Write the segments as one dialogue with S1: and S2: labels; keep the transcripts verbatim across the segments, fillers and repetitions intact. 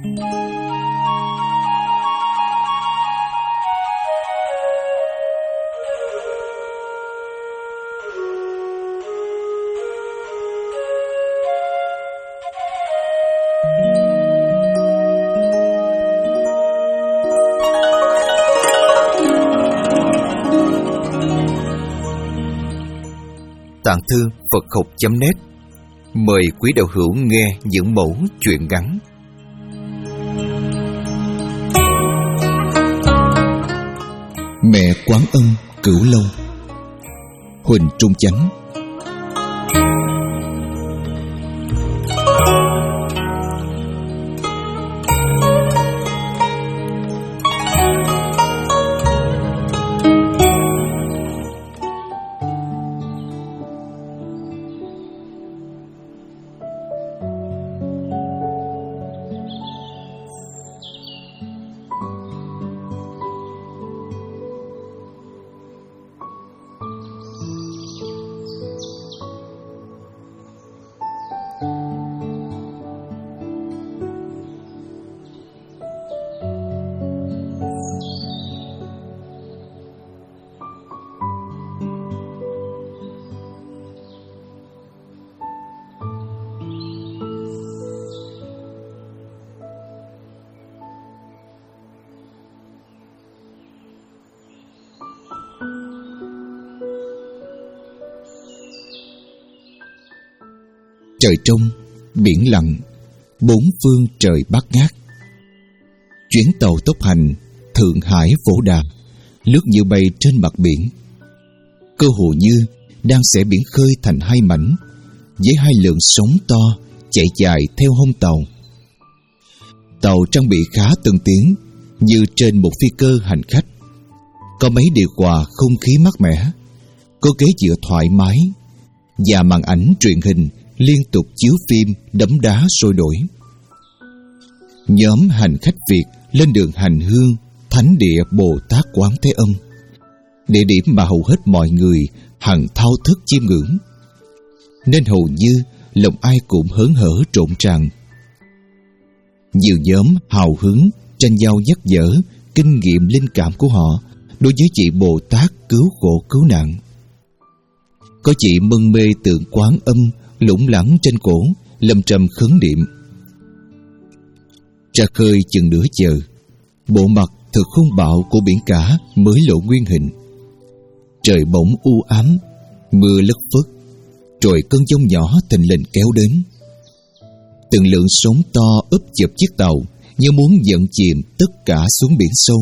S1: Tạng thư Phật học chấm net mời quý đạo hữu nghe những mẫu chuyện ngắn. Mẹ Quán Âm Cửu Long, Huỳnh Trung Chánh. Trời trong, biển lặng, bốn phương trời bát ngát. Chuyến tàu tốc hành Thượng Hải Phổ Đà lướt như bay trên mặt biển. Cơ hồ như đang xẻ biển khơi thành hai mảnh, với hai lượng sóng to chạy dài theo hông tàu. Tàu trang bị khá tân tiến, như trên một phi cơ hành khách. Có máy điều hòa không khí mát mẻ, có ghế dựa thoải mái, và màn ảnh truyền hình liên tục chiếu phim đấm đá sôi nổi. Nhóm hành khách Việt lên đường hành hương thánh địa Bồ Tát Quán Thế Âm, địa điểm mà hầu hết mọi người hằng thao thức chiêm ngưỡng, nên hầu như lòng ai cũng hớn hở rộn ràng. Nhiều nhóm hào hứng tranh nhau nhắc nhở kinh nghiệm linh cảm của họ đối với chị Bồ Tát cứu khổ cứu nạn. Có chị mân mê tượng Quán Âm lủng lẳng trên cổ, lâm trầm khấn niệm. Ra khơi chừng nửa giờ, bộ mặt thực hung bạo của biển cả mới lộ nguyên hình. Trời bỗng u ám, mưa lất phất, rồi cơn giông nhỏ thình lình kéo đến. Từng lượng sóng to úp chụp chiếc tàu như muốn dẫn chìm tất cả xuống biển sâu.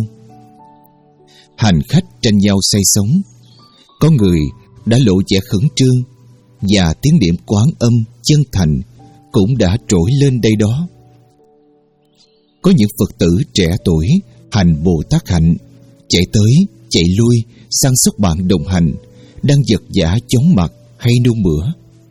S1: Hành khách tranh nhau say sóng, có người đã lộ vẻ khẩn trương, và tiếng niệm Quán Âm chân thành cũng đã trỗi lên đây đó. Có những Phật tử trẻ tuổi hành Bồ Tát hạnh, chạy tới chạy lui săn sóc bạn đồng hành đang giật giả chóng mặt hay nôn mửa.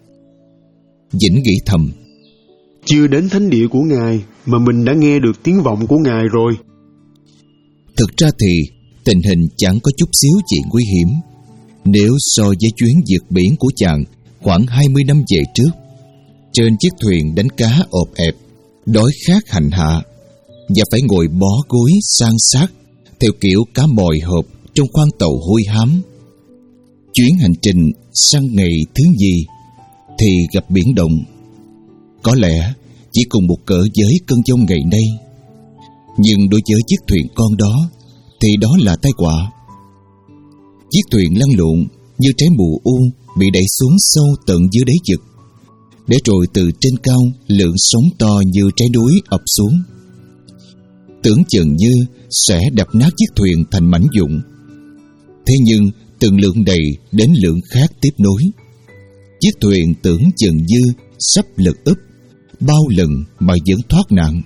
S1: Vĩnh nghĩ thầm:
S2: chưa đến thánh địa của Ngài mà mình đã nghe được tiếng vọng của Ngài rồi.
S1: Thực ra thì tình hình chẳng có chút xíu chuyện nguy hiểm nếu so với chuyến vượt biển của chàng khoảng hai mươi năm về trước. Trên chiếc thuyền đánh cá ộp ẹp, đói khát hành hạ, và phải ngồi bó gối san sát theo kiểu cá mòi hộp trong khoang tàu hôi hám. Chuyến hành trình sang ngày thứ gì thì gặp biển động. Có lẽ chỉ cùng một cỡ với cơn giông ngày nay, nhưng đối với chiếc thuyền con đó thì đó là tai họa. Chiếc thuyền lăn lộn như trái mù u bị đẩy xuống sâu tận dưới đáy vực, để rồi từ trên cao lượng sóng to như trái núi ập xuống. Tưởng chừng như sẽ đập nát chiếc thuyền thành mảnh vụn. Thế nhưng từng lượng này đến lượng khác tiếp nối. Chiếc thuyền tưởng chừng như sắp lật úp, bao lần mà vẫn thoát nạn.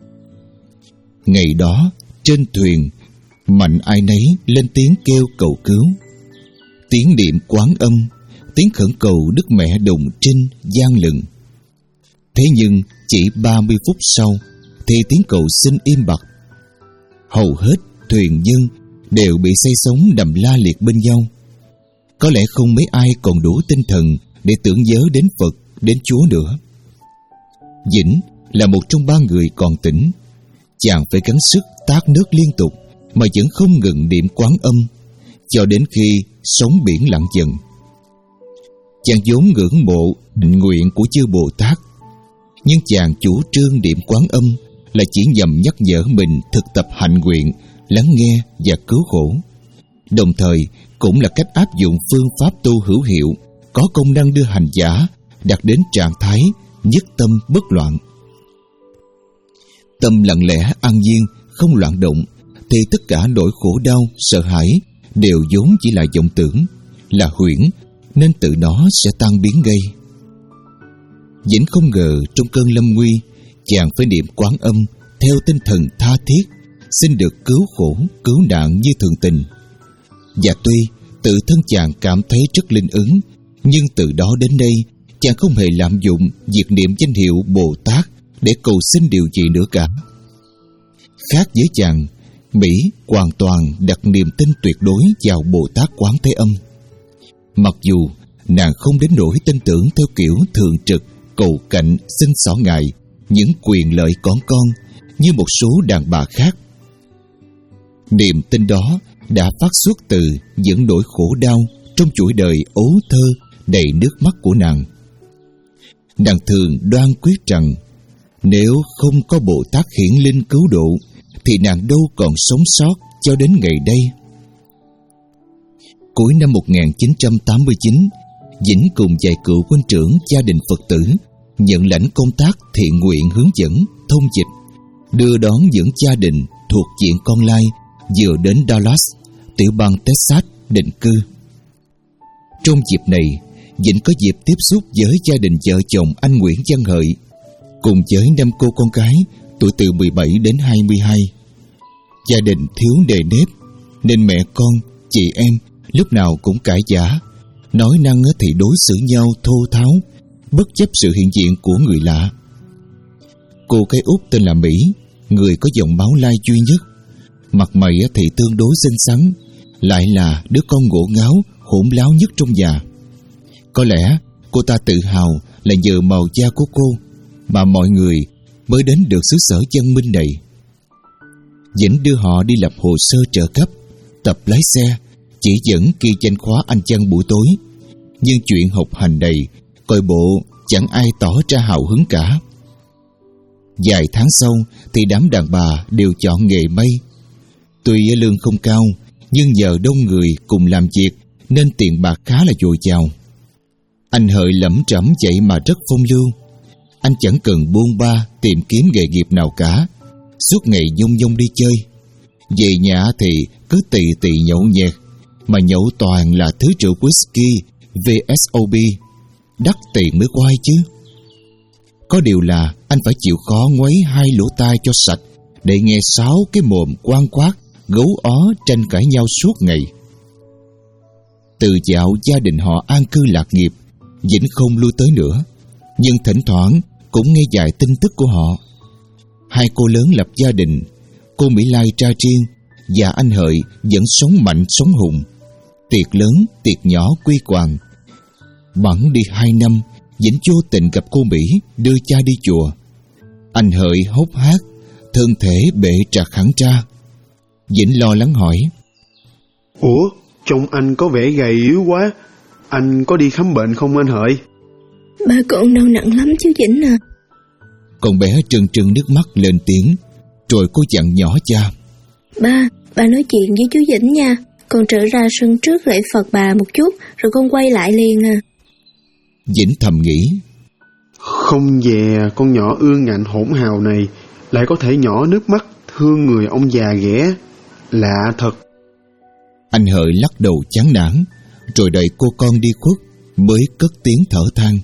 S1: Ngày đó trên thuyền, mạnh ai nấy lên tiếng kêu cầu cứu, tiếng niệm Quán Âm, tiếng khẩn cầu Đức Mẹ Đồng Trinh vang lừng. Thế nhưng chỉ ba mươi phút sau thì tiếng cầu xin im bặt. Hầu hết thuyền nhân đều bị say sóng nằm la liệt bên nhau. Có lẽ không mấy ai còn đủ tinh thần để tưởng nhớ đến Phật, đến Chúa nữa. Vĩnh là một trong ba người còn tỉnh, Chàng phải gắng sức tát nước liên tục mà vẫn không ngừng niệm Quán Âm, cho đến khi sóng biển lặng dần. Chàng vốn ngưỡng mộ hạnh nguyện của chư Bồ Tát, nhưng chàng chủ trương niệm Quán Âm là chỉ nhằm nhắc nhở mình thực tập hạnh nguyện, lắng nghe và cứu khổ. Đồng thời cũng là cách áp dụng phương pháp tu hữu hiệu, có công năng đưa hành giả đạt đến trạng thái nhất tâm bất loạn. Tâm lặng lẽ an nhiên, không loạn động, thì tất cả nỗi khổ đau, sợ hãi đều vốn chỉ là vọng tưởng, là huyễn, nên tự nó sẽ tan biến ngay. Vẫn không ngờ trong cơn lâm nguy, chàng phải niệm Quán Âm theo tinh thần tha thiết, xin được cứu khổ, cứu nạn như thường tình. Và tuy tự thân chàng cảm thấy rất linh ứng, nhưng từ đó đến nay chàng không hề lạm dụng việc niệm danh hiệu Bồ Tát để cầu xin điều gì nữa cả. Khác với chàng, Mỹ hoàn toàn đặt niềm tin tuyệt đối vào Bồ Tát Quán Thế Âm. Mặc dù nàng không đến nỗi tin tưởng theo kiểu thường trực, cầu cạnh, xin xỏ ngài những quyền lợi con con như một số đàn bà khác. Niềm tin đó đã phát xuất từ những nỗi khổ đau trong chuỗi đời ấu thơ đầy nước mắt của nàng. Nàng thường đoan quyết rằng nếu không có Bồ Tát hiển linh cứu độ thì nàng đâu còn sống sót cho đến ngày đây. Cuối năm một nghìn chín trăm tám mươi chín, Vĩnh cùng vài cựu huynh trưởng gia đình Phật tử nhận lãnh công tác thiện nguyện hướng dẫn, thông dịch, đưa đón những gia đình thuộc diện Con Lai vừa đến Dallas, tiểu bang Texas định cư. Trong dịp này, Vĩnh có dịp tiếp xúc với gia đình vợ chồng anh Nguyễn Văn Hợi, cùng với năm cô con gái tuổi từ mười bảy đến hai mươi hai. Gia đình thiếu nề nếp, nên mẹ con, chị em lúc nào cũng cãi vã, nói năng thì đối xử nhau thô tháo, bất chấp sự hiện diện của người lạ. Cô cái út tên là Mỹ, người có dòng máu Lai duy nhất, mặt mày thì tương đối xinh xắn, lại là đứa con ngổ ngáo, hỗn láo nhất trong nhà. Có lẽ cô ta tự hào là nhờ màu da của cô mà mọi người mới đến được xứ sở văn minh này. Vĩnh đưa họ đi lập hồ sơ trợ cấp, tập lái xe, chỉ dẫn kỳ danh khóa anh chăn buổi tối. Nhưng chuyện học hành này coi bộ chẳng ai tỏ ra hào hứng cả. Vài tháng sau thì đám đàn bà đều chọn nghề may. Tuy lương không cao, nhưng nhờ đông người cùng làm việc nên tiền bạc khá là dồi dào. Anh Hợi lẩm trẩm vậy mà rất phong lưu. Anh chẳng cần buôn ba tìm kiếm nghề nghiệp nào cả, suốt ngày nhông nhông đi chơi. Về nhà thì cứ tì tì nhậu nhẹt, mà nhậu toàn là thứ rượu whisky vê ét o bê, đắt tiền mới quay chứ. Có điều là anh phải chịu khó ngoáy hai lỗ tai cho sạch để nghe sáu cái mồm quang quát gấu ó tranh cãi nhau suốt ngày. Từ dạo gia đình họ an cư lạc nghiệp, Vĩnh không lui tới nữa, nhưng thỉnh thoảng cũng nghe vài tin tức của họ. Hai cô lớn lập gia đình, cô Mỹ Lai ra riêng và anh Hợi vẫn sống mạnh sống hùng. Tiệc lớn, tiệc nhỏ quy hoàng. Bẵng đi hai năm, Vĩnh vô tình gặp cô Mỹ đưa cha đi chùa. Anh Hợi hốc hác, thân thể bệ trạc hẳn ra. Vĩnh lo lắng hỏi:
S2: Ủa, trông anh có vẻ gầy yếu quá, anh có đi khám bệnh không anh Hợi?
S3: Ba con đau nặng lắm chú Vĩnh à.
S1: Con bé trừng trừng nước mắt lên tiếng, rồi cô dặn nhỏ cha:
S3: Ba, ba nói chuyện với chú Vĩnh nha. Con trở ra sân trước lễ Phật bà một chút, rồi con quay lại liền à.
S1: Vĩnh thầm nghĩ:
S2: Không dè con nhỏ ương ngạnh hỗn hào này lại có thể nhỏ nước mắt thương người ông già ghẻ. Lạ thật.
S1: Anh Hợi lắc đầu chán nản, rồi đợi cô con đi khuất mới cất tiếng thở than: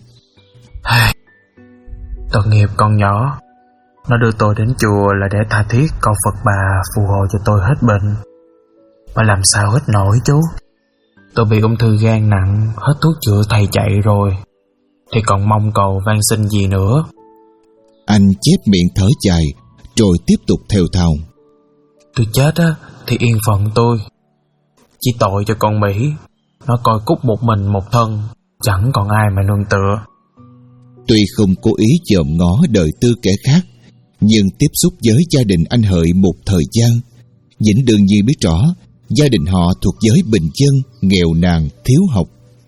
S4: Tội nghiệp con nhỏ. Nó đưa tôi đến chùa là để tha thiết cầu Phật bà phù hộ cho tôi hết bệnh, mà làm sao hết nổi chú. Tôi bị ung thư gan nặng, hết thuốc chữa thầy chạy rồi, thì còn mong cầu van xin gì nữa.
S1: Anh chép miệng thở dài, rồi tiếp tục thều thào:
S4: Tôi chết á thì yên phận tôi, chỉ tội cho con Mỹ. Nó coi cúc một mình một thân, chẳng còn ai mà nương tựa.
S1: Tuy không cố ý chòm ngó đời tư kẻ khác, Nhưng tiếp xúc với gia đình anh Hợi một thời gian, Vĩnh đương nhiên biết rõ gia đình họ thuộc giới bình dân, nghèo nàn, thiếu học.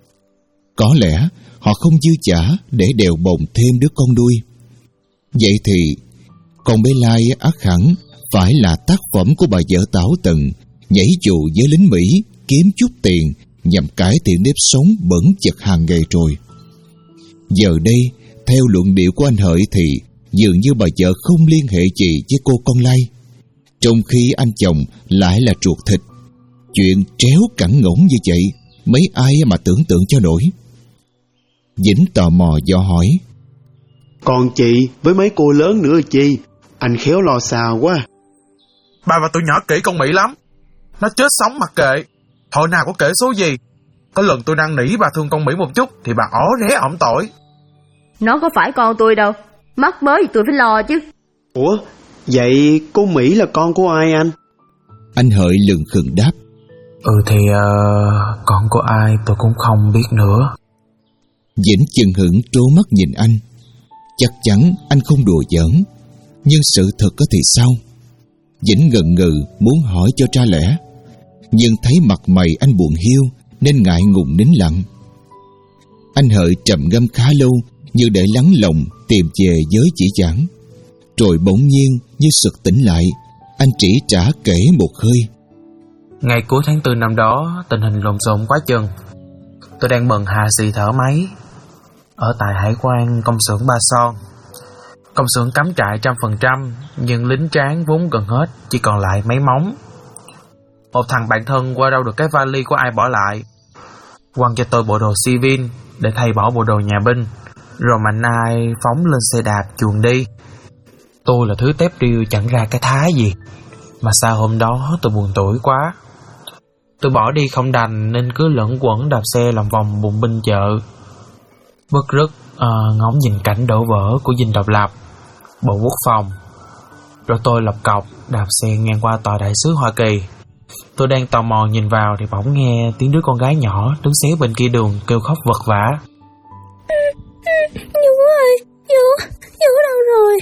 S1: Có lẽ họ không dư dả để đèo bồng thêm đứa con nuôi. Vậy thì con bé Lai ắt hẳn phải là tác phẩm của bà vợ Tảo Tần nhảy dù với lính Mỹ kiếm chút tiền nhằm cải thiện nếp sống bẩn chật hàng ngày rồi. Giờ đây, theo luận điệu của anh Hợi thì dường như bà vợ không liên hệ gì với cô con Lai, trong khi anh chồng lại là ruột thịt. Chuyện tréo cẳng ngỗng như vậy, mấy ai mà tưởng tượng cho nổi. Vĩnh tò mò dò hỏi:
S2: Còn chị với mấy cô lớn nữa chi? Anh khéo lo xào quá.
S4: Bà và tụi nhỏ kỹ con Mỹ lắm. Nó chết sống mặc kệ, hồi nào có kể số gì. Có lần tôi năn nỉ bà thương con Mỹ một chút thì bà ó ré ỏm tỏi.
S5: Nó có phải con tôi đâu, mắc mới thì tôi phải lo chứ.
S2: Ủa, vậy cô Mỹ là con của ai anh?
S1: Anh Hợi lừng khừng đáp:
S4: Ừ thì uh, con của ai tôi cũng không biết nữa.
S1: Vĩnh chừng hững trố mắt nhìn anh. Chắc chắn anh không đùa giỡn, nhưng sự thật có thì sao? Vĩnh ngần ngừ muốn hỏi cho ra lẽ, nhưng thấy mặt mày anh buồn hiu nên ngại ngùng nín lặng. Anh Hợi trầm ngâm khá lâu như để lắng lòng tìm về giới chỉ giảng. Rồi bỗng nhiên như sực tỉnh lại, anh chỉ trả kể một hơi:
S4: Ngày cuối tháng tư năm đó, tình hình lộn xộn quá chừng. Tôi đang bận hạ xì thở máy ở tại hải quan công xưởng Ba Son. Công xưởng cắm trại trăm phần trăm, nhưng lính tráng vốn gần hết, chỉ còn lại mấy móng. Một thằng bạn thân qua đâu được cái vali của ai bỏ lại, quăng cho tôi bộ đồ civil để thay bỏ bộ đồ nhà binh, rồi mạnh ai phóng lên xe đạp chuồn đi. Tôi là thứ tép điêu chẳng ra cái thái gì, mà sao hôm đó tôi buồn tủi quá. Tôi bỏ đi không đành nên cứ lẫn quẩn đạp xe lòng vòng bụng binh chợ, bứt rứt uh, ngóng nhìn cảnh đổ vỡ của dinh độc lập, bộ quốc phòng. Rồi tôi lọc cọc đạp xe ngang qua tòa đại sứ Hoa Kỳ. Tôi đang tò mò nhìn vào thì bỗng nghe tiếng đứa con gái nhỏ đứng xéo bên kia đường kêu khóc vật vã:
S3: Vũ ơi, Vũ, Vũ đâu rồi?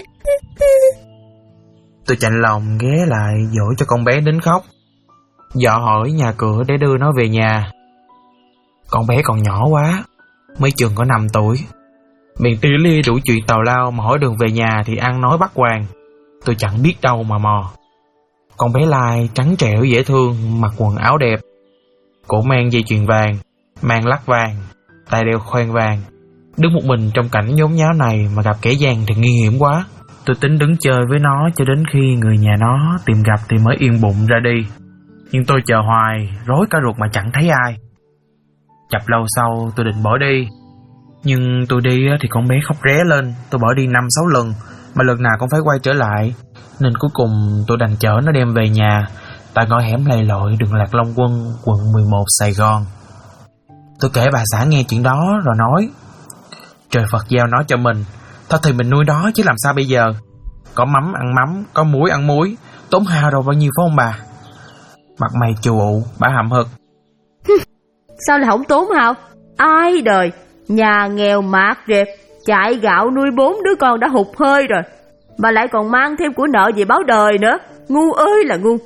S4: Tôi chạnh lòng ghé lại dỗ cho con bé đến khóc, dọ hỏi nhà cửa để đưa nó về nhà. Con bé còn nhỏ quá, mới chừng có năm tuổi, miệng tỉ lia đủ chuyện tào lao mà hỏi đường về nhà thì ăn nói bắt hoàng. Tôi chẳng biết đâu mà mò. Con bé Lai trắng trẻo dễ thương, mặc quần áo đẹp, cổ mang dây chuyền vàng, mang lắc vàng, tay đeo khoen vàng. Đứng một mình trong cảnh nhốn nháo này mà gặp kẻ gian thì nguy hiểm quá. Tôi tính đứng chơi với nó cho đến khi người nhà nó tìm gặp thì mới yên bụng ra đi. Nhưng tôi chờ hoài, rối cả ruột mà chẳng thấy ai. Chập lâu sau tôi định bỏ đi, nhưng tôi đi thì con bé khóc ré lên. Tôi bỏ đi năm sáu lần mà lần nào cũng phải quay trở lại, nên cuối cùng tôi đành chở nó đem về nhà tại ngõ hẻm lầy lội đường Lạc Long Quân, quận mười một, Sài Gòn. Tôi kể bà xã nghe chuyện đó rồi nói: Trời Phật giao nó cho mình, thôi thì mình nuôi đó chứ làm sao bây giờ. Có mắm ăn mắm, có muối ăn muối, tốn hao đâu bao nhiêu phải không bà? Mặt mày chù ụ, bà hậm hực:
S5: Sao lại không tốn hao? Ai đời, nhà nghèo mạt rệp, chạy gạo nuôi bốn đứa con đã hụt hơi rồi, mà lại còn mang thêm của nợ về báo đời nữa. Ngu ơi là ngu.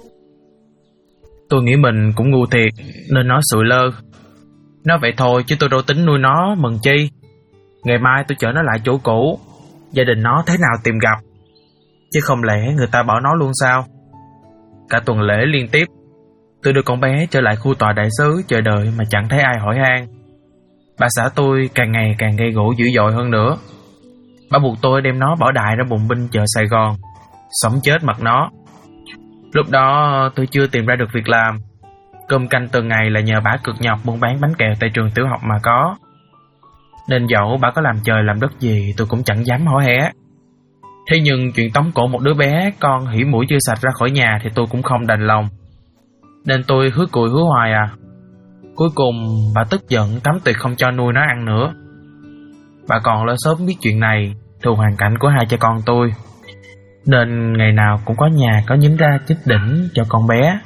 S4: Tôi nghĩ mình cũng ngu thiệt nên nói sụi lơ. Nói vậy thôi chứ tôi đâu tính nuôi nó mừng chi. Ngày mai tôi chở nó lại chỗ cũ, gia đình nó thế nào tìm gặp, chứ không lẽ người ta bỏ nó luôn sao? Cả tuần lễ liên tiếp tôi đưa con bé trở lại khu tòa đại sứ chờ đợi mà chẳng thấy ai hỏi han. Bà xã tôi càng ngày càng gây gổ dữ dội hơn nữa. Bà buộc tôi đem nó bỏ đại ra bùng binh chợ Sài Gòn, sống chết mặt nó. Lúc đó tôi chưa tìm ra được việc làm, cơm canh từng ngày là nhờ bà cực nhọc buôn bán bánh kẹo tại trường tiểu học mà có, nên dẫu bà có làm trời làm đất gì tôi cũng chẳng dám hỏi hé. Thế nhưng chuyện tống cổ một đứa bé con hỉ mũi chưa sạch ra khỏi nhà thì tôi cũng không đành lòng, nên tôi hứa cùi hứa hoài à. Cuối cùng bà tức giận cấm tuyệt không cho nuôi nó ăn nữa. Bà còn lỡ sớm biết chuyện này, thuộc hoàn cảnh của hai cha con tôi, nên ngày nào cũng có nhà có nhính ra chích đỉnh cho con bé.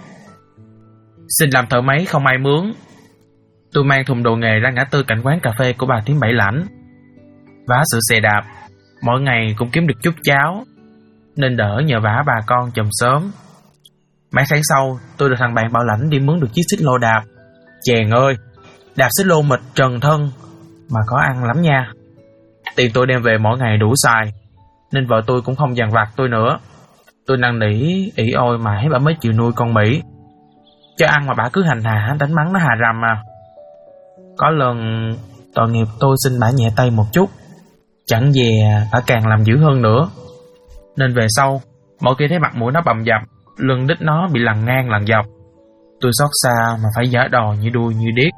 S4: Xin làm thợ máy không ai mướn. Tôi mang thùng đồ nghề ra ngã tư cạnh quán cà phê của bà Thím Bảy Lãnh, vá sữa xe đạp, mỗi ngày cũng kiếm được chút cháo. nên đỡ nhờ vả bà con chùm sớm. Mấy tháng sau, tôi được thằng bạn bảo lãnh đi mướn được chiếc xích lô đạp. Chèn ơi, đạp xích lô mịt trần thân mà có ăn lắm nha. Tiền tôi đem về mỗi ngày đủ xài, nên vợ tôi cũng không dằn vặt tôi nữa. Tôi năn nỉ ỉ ôi mãi bà mới chịu nuôi con Mỹ. Cho ăn mà bà cứ hành hạ đánh mắng nó hà rầm à. Có lần tội nghiệp tôi xin bà nhẹ tay một chút, chẳng dè bà càng làm dữ hơn nữa. Nên về sau, mỗi khi thấy mặt mũi nó bầm dập, lưng đít nó bị lằn ngang lằn dọc, tôi xót xa mà phải giả đò như đuôi như điếc.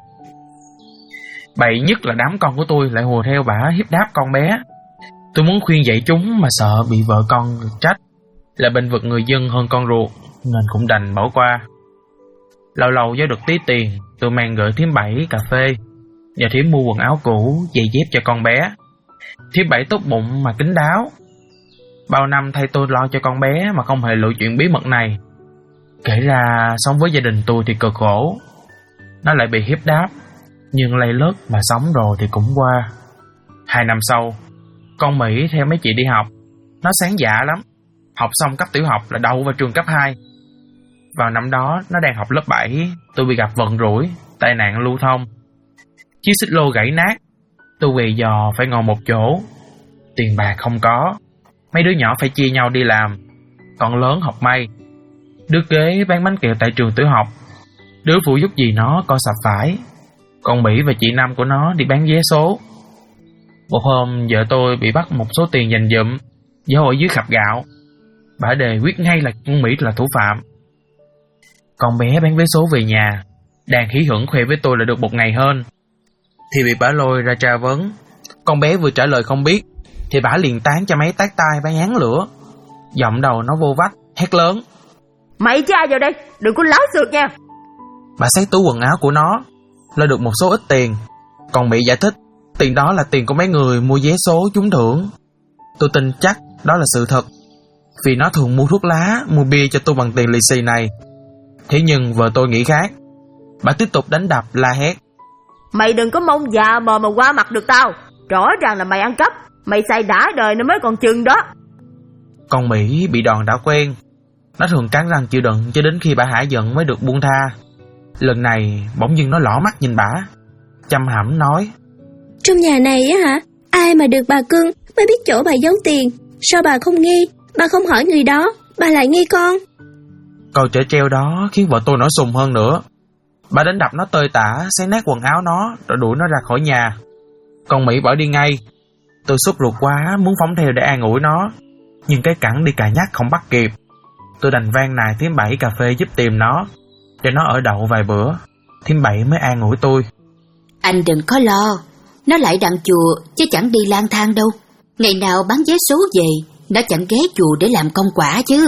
S4: Bậy nhất là đám con của tôi lại hùa theo bả hiếp đáp con bé. Tôi muốn khuyên dạy chúng mà sợ bị vợ con trách là bênh vực người dân hơn con ruột, nên cũng đành bỏ qua. Lâu lâu do được tí tiền, tôi mang gửi thím Bảy cà phê, nhờ thím mua quần áo cũ, giày dép cho con bé. Thím Bảy tốt bụng mà kín đáo, bao năm thay tôi lo cho con bé mà không hề lộ chuyện bí mật này. Kể ra sống với gia đình tôi thì cực khổ. Nó lại bị hiếp đáp, nhưng lây lất mà sống rồi thì cũng qua. Hai năm sau, con Mỹ theo mấy chị đi học. Nó sáng dạ lắm. Học xong cấp tiểu học là đậu vào trường cấp hai. Vào năm đó nó đang học lớp bảy, tôi bị gặp vận rủi, tai nạn lưu thông. Chiếc xích lô gãy nát, tôi quỳ giò phải ngồi một chỗ. Tiền bạc không có, mấy đứa nhỏ phải chia nhau đi làm. Con lớn học may, đứa kế bán bánh kẹo tại trường tiểu học, đứa phụ giúp gì nó coi sạp phải. Con Mỹ và chị Năm của nó đi bán vé số. Một hôm vợ tôi bị bắt một số tiền dành dụm do hội dưới khạp gạo. Bà đề quyết ngay là con Mỹ là thủ phạm. Con bé bán vé số về nhà, đang hí hửng khoe với tôi là được một ngày hơn, thì bị bà lôi ra tra vấn. Con bé vừa trả lời không biết, thì bà liền tán cho mấy tát tai bán án lửa. Giọng đầu nó vô vách, hét lớn:
S5: Mày tra vào đây, đừng có láo xược nha.
S4: Bà xé túi quần áo của nó, lấy được một số ít tiền. Còn Mỹ giải thích tiền đó là tiền của mấy người mua vé số trúng thưởng. Tôi tin chắc đó là sự thật, vì nó thường mua thuốc lá, mua bia cho tôi bằng tiền lì xì này. Thế nhưng vợ tôi nghĩ khác. Bà tiếp tục đánh đập la hét:
S5: Mày đừng có mong già mờ mà qua mặt được tao. Rõ ràng là mày ăn cắp, mày xài đã đời nó mới còn chừng đó.
S4: Con Mỹ bị đòn đã quen, nó thường cắn răng chịu đựng cho đến khi bà hả giận mới được buông tha. Lần này bỗng dưng nó lỏ mắt nhìn bà, chăm hẩm nói:
S3: Trong nhà này á hả, ai mà được bà cưng mới biết chỗ bà giấu tiền. Sao bà không nghi, bà không hỏi người đó, bà lại nghi con?
S4: Câu trẻ treo đó khiến vợ tôi nổi sùng hơn nữa. Bà đánh đập nó tơi tả, xé nát quần áo nó, rồi đuổi nó ra khỏi nhà. Con Mỹ bỏ đi ngay. Tôi sốt ruột quá, muốn phóng theo để an ủi nó, nhưng cái cẳng đi cà nhắc không bắt kịp. Tôi đành van nài thím Bảy cà phê giúp tìm nó, cho nó ở đậu vài bữa. Thím Bảy mới an ủi tôi:
S6: Anh đừng có lo, nó lại đặng chùa chứ chẳng đi lang thang đâu. Ngày nào bán vé số về, nó chẳng ghé chùa để làm công quả chứ.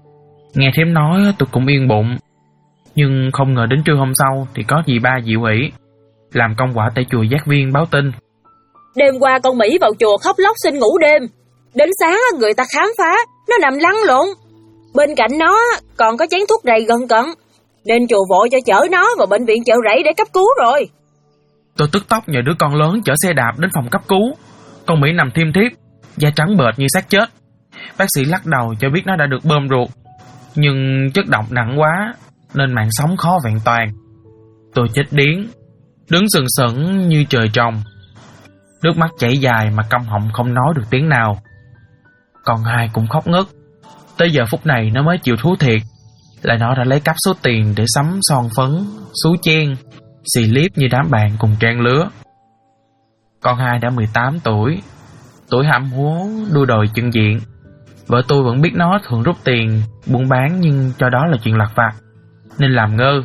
S4: Nghe thím nói tôi cũng yên bụng. Nhưng không ngờ đến trưa hôm sau thì có dì ba dịu ỷ làm công quả tại chùa Giác Viên báo tin:
S7: Đêm qua con Mỹ vào chùa khóc lóc xin ngủ đêm. Đến sáng người ta khám phá, nó nằm lăn lộn. Bên cạnh nó còn có chén thuốc rầy gần cận, nên chùa vội cho chở nó vào bệnh viện Chợ Rẫy để cấp cứu rồi.
S4: Tôi tức tốc nhờ đứa con lớn chở xe đạp đến phòng cấp cứu. Con Mỹ nằm thiêm thiếp, da trắng bệch như xác chết. Bác sĩ lắc đầu cho biết nó đã được bơm ruột, nhưng chất độc nặng quá nên mạng sống khó vẹn toàn. Tôi chết điếng, đứng sừng sững như trời trồng, nước mắt chảy dài mà câm họng không nói được tiếng nào. Con hai cũng khóc ngất. Tới giờ phút này nó mới chịu thú thiệt là nó đã lấy cắp số tiền để sắm son phấn, xú chen, xì liếp như đám bạn cùng trang lứa. Con hai đã mười tám tuổi, tuổi hăm hố, đua đòi chân diện. Vợ tôi vẫn biết nó thường rút tiền buôn bán, nhưng cho đó là chuyện lặt vặt nên làm ngơ.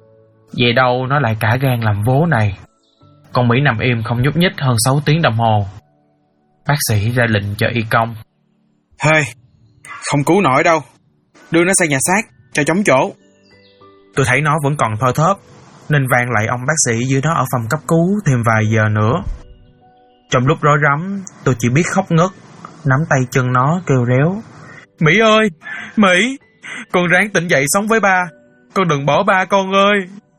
S4: Về đâu nó lại cả gan làm vố này. Con Mỹ nằm im không nhúc nhích hơn sáu tiếng đồng hồ. Bác sĩ ra lệnh cho y công:
S8: Hơi, không cứu nổi đâu, đưa nó sang nhà xác cho chống chỗ.
S4: Tôi thấy nó vẫn còn thoi thóp nên van lại ông bác sĩ giữ nó ở phòng cấp cứu thêm vài giờ nữa. Trong lúc rối rắm, tôi chỉ biết khóc ngất, nắm tay chân nó kêu réo: Mỹ ơi, Mỹ, con ráng tỉnh dậy sống với ba, con đừng bỏ ba con ơi.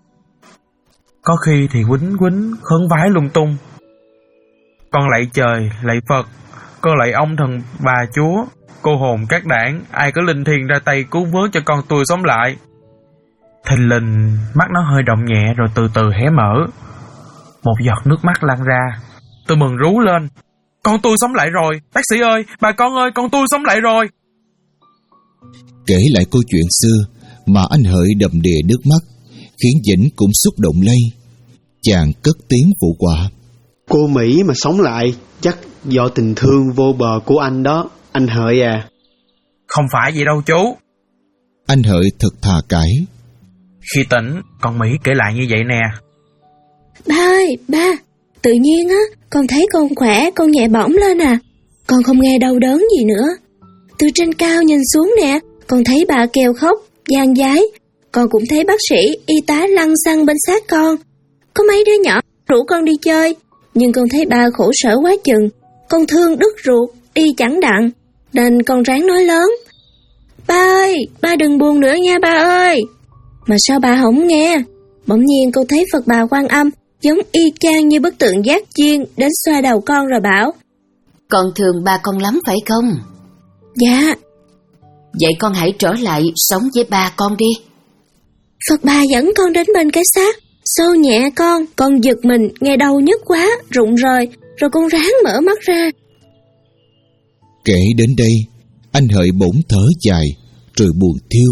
S4: Có khi thì quýnh quýnh khấn vái lung tung. Con lạy trời, lạy Phật, con lạy ông thần bà Chúa, Cô hồn các đảng, ai có linh thiêng ra tay cứu vớt cho con tôi sống lại. Thình lình, mắt nó hơi động nhẹ rồi từ từ hé mở. Một giọt nước mắt lăn ra. Tôi mừng rú lên. Con tôi sống lại rồi, bác sĩ ơi, bà con ơi, con tôi sống lại rồi.
S1: Kể lại câu chuyện xưa mà anh Hợi đầm đìa nước mắt, khiến Vĩnh cũng xúc động lây. Chàng cất tiếng phụ họa.
S2: Cô Mỹ mà sống lại chắc do tình thương vô bờ của anh đó, anh Hợi à.
S4: Không phải vậy đâu chú.
S1: Anh Hợi thật thà cãi.
S4: Khi tỉnh, con Mỹ kể lại như vậy nè.
S3: Ba ơi, ba, tự nhiên á, con thấy con khỏe, con nhẹ bỏng lên à. Con không nghe đau đớn gì nữa. Từ trên cao nhìn xuống nè, con thấy bà kêu khóc, gian dái. Con cũng thấy bác sĩ, y tá lăn xăng bên xác con. Có mấy đứa nhỏ rủ con đi chơi, nhưng con thấy ba khổ sở quá chừng. Con thương đứt ruột, đi chẳng đặng, nên con ráng nói lớn. Ba ơi, ba đừng buồn nữa nha ba ơi. Mà sao bà không nghe? Bỗng nhiên con thấy Phật Bà Quan Âm giống y chang như bức tượng giác chiên đến xoa đầu con rồi bảo:
S6: Con thương ba con lắm phải không?
S3: Dạ.
S6: Vậy con hãy trở lại sống với ba con đi.
S3: Phật Bà dẫn con đến bên cái xác, xô nhẹ con, con giật mình, nghe đau nhức quá, rụng rời, rồi con ráng mở mắt ra.
S1: Kể đến đây, anh Hợi bỗng thở dài, rồi buồn thiêu.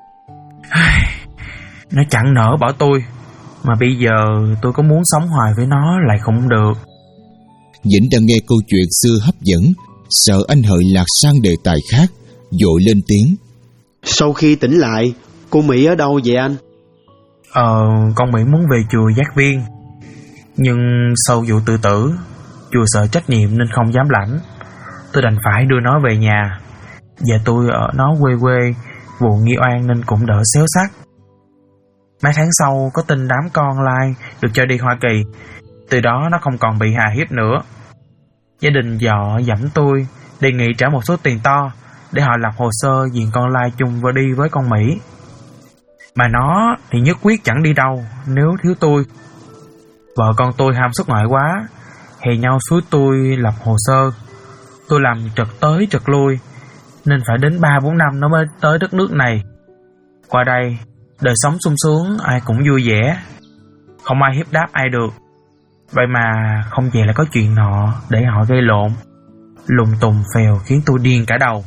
S4: Nó chẳng nỡ bỏ tôi, mà bây giờ tôi có muốn sống hoài với nó lại không được.
S1: Vĩnh đang nghe câu chuyện xưa hấp dẫn, sợ anh Hợi lạc sang đề tài khác, vội lên tiếng.
S2: Sau khi tỉnh lại, cô Mỹ ở đâu vậy anh?
S4: Ờ, con Mỹ muốn về chùa Giác Viên. Nhưng sau vụ tự tử, chùa sợ trách nhiệm nên không dám lãnh. Tôi đành phải đưa nó về nhà. Và tôi ở nó quê quê, vụ nghi oan nên cũng đỡ xéo xác. Mấy tháng sau có tin đám con Lai được cho đi Hoa Kỳ. Từ đó nó không còn bị hà hiếp nữa. Gia đình dọ dẫm tôi, đề nghị trả một số tiền to để họ lập hồ sơ diện con Lai chung và đi với con Mỹ. Mà nó thì nhất quyết chẳng đi đâu nếu thiếu tôi. Vợ con tôi ham xuất ngoại quá, hè nhau suối tôi lập hồ sơ. Tôi làm trật tới trật lui, nên phải đến ba bốn năm nó mới tới đất nước này. Qua đây, đời sống sung sướng, ai cũng vui vẻ, không ai hiếp đáp ai được. Vậy mà không về lại có chuyện nọ để họ gây lộn, lùng tùng phèo khiến tôi điên cả đầu.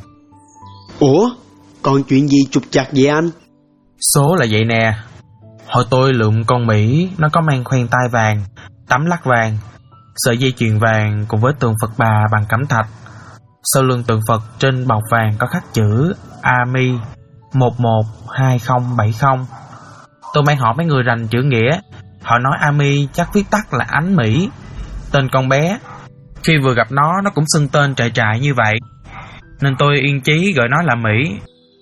S2: Ủa, còn chuyện gì trục trặc vậy anh?
S4: Số là vậy nè. Hồi tôi lượm con Mỹ, nó có mang khoen tai vàng, tấm lắc vàng, sợi dây chuyền vàng cùng với tượng Phật Bà bằng cẩm thạch. Sau lưng tượng Phật trên bọc vàng có khắc chữ A Mi một một hai không bảy không. Tôi mang hỏi mấy người rành chữ nghĩa. Họ nói A Mi chắc viết tắt là Ánh Mỹ, tên con bé. Khi vừa gặp nó, nó cũng xưng tên trại trại như vậy, nên tôi yên chí gọi nó là Mỹ.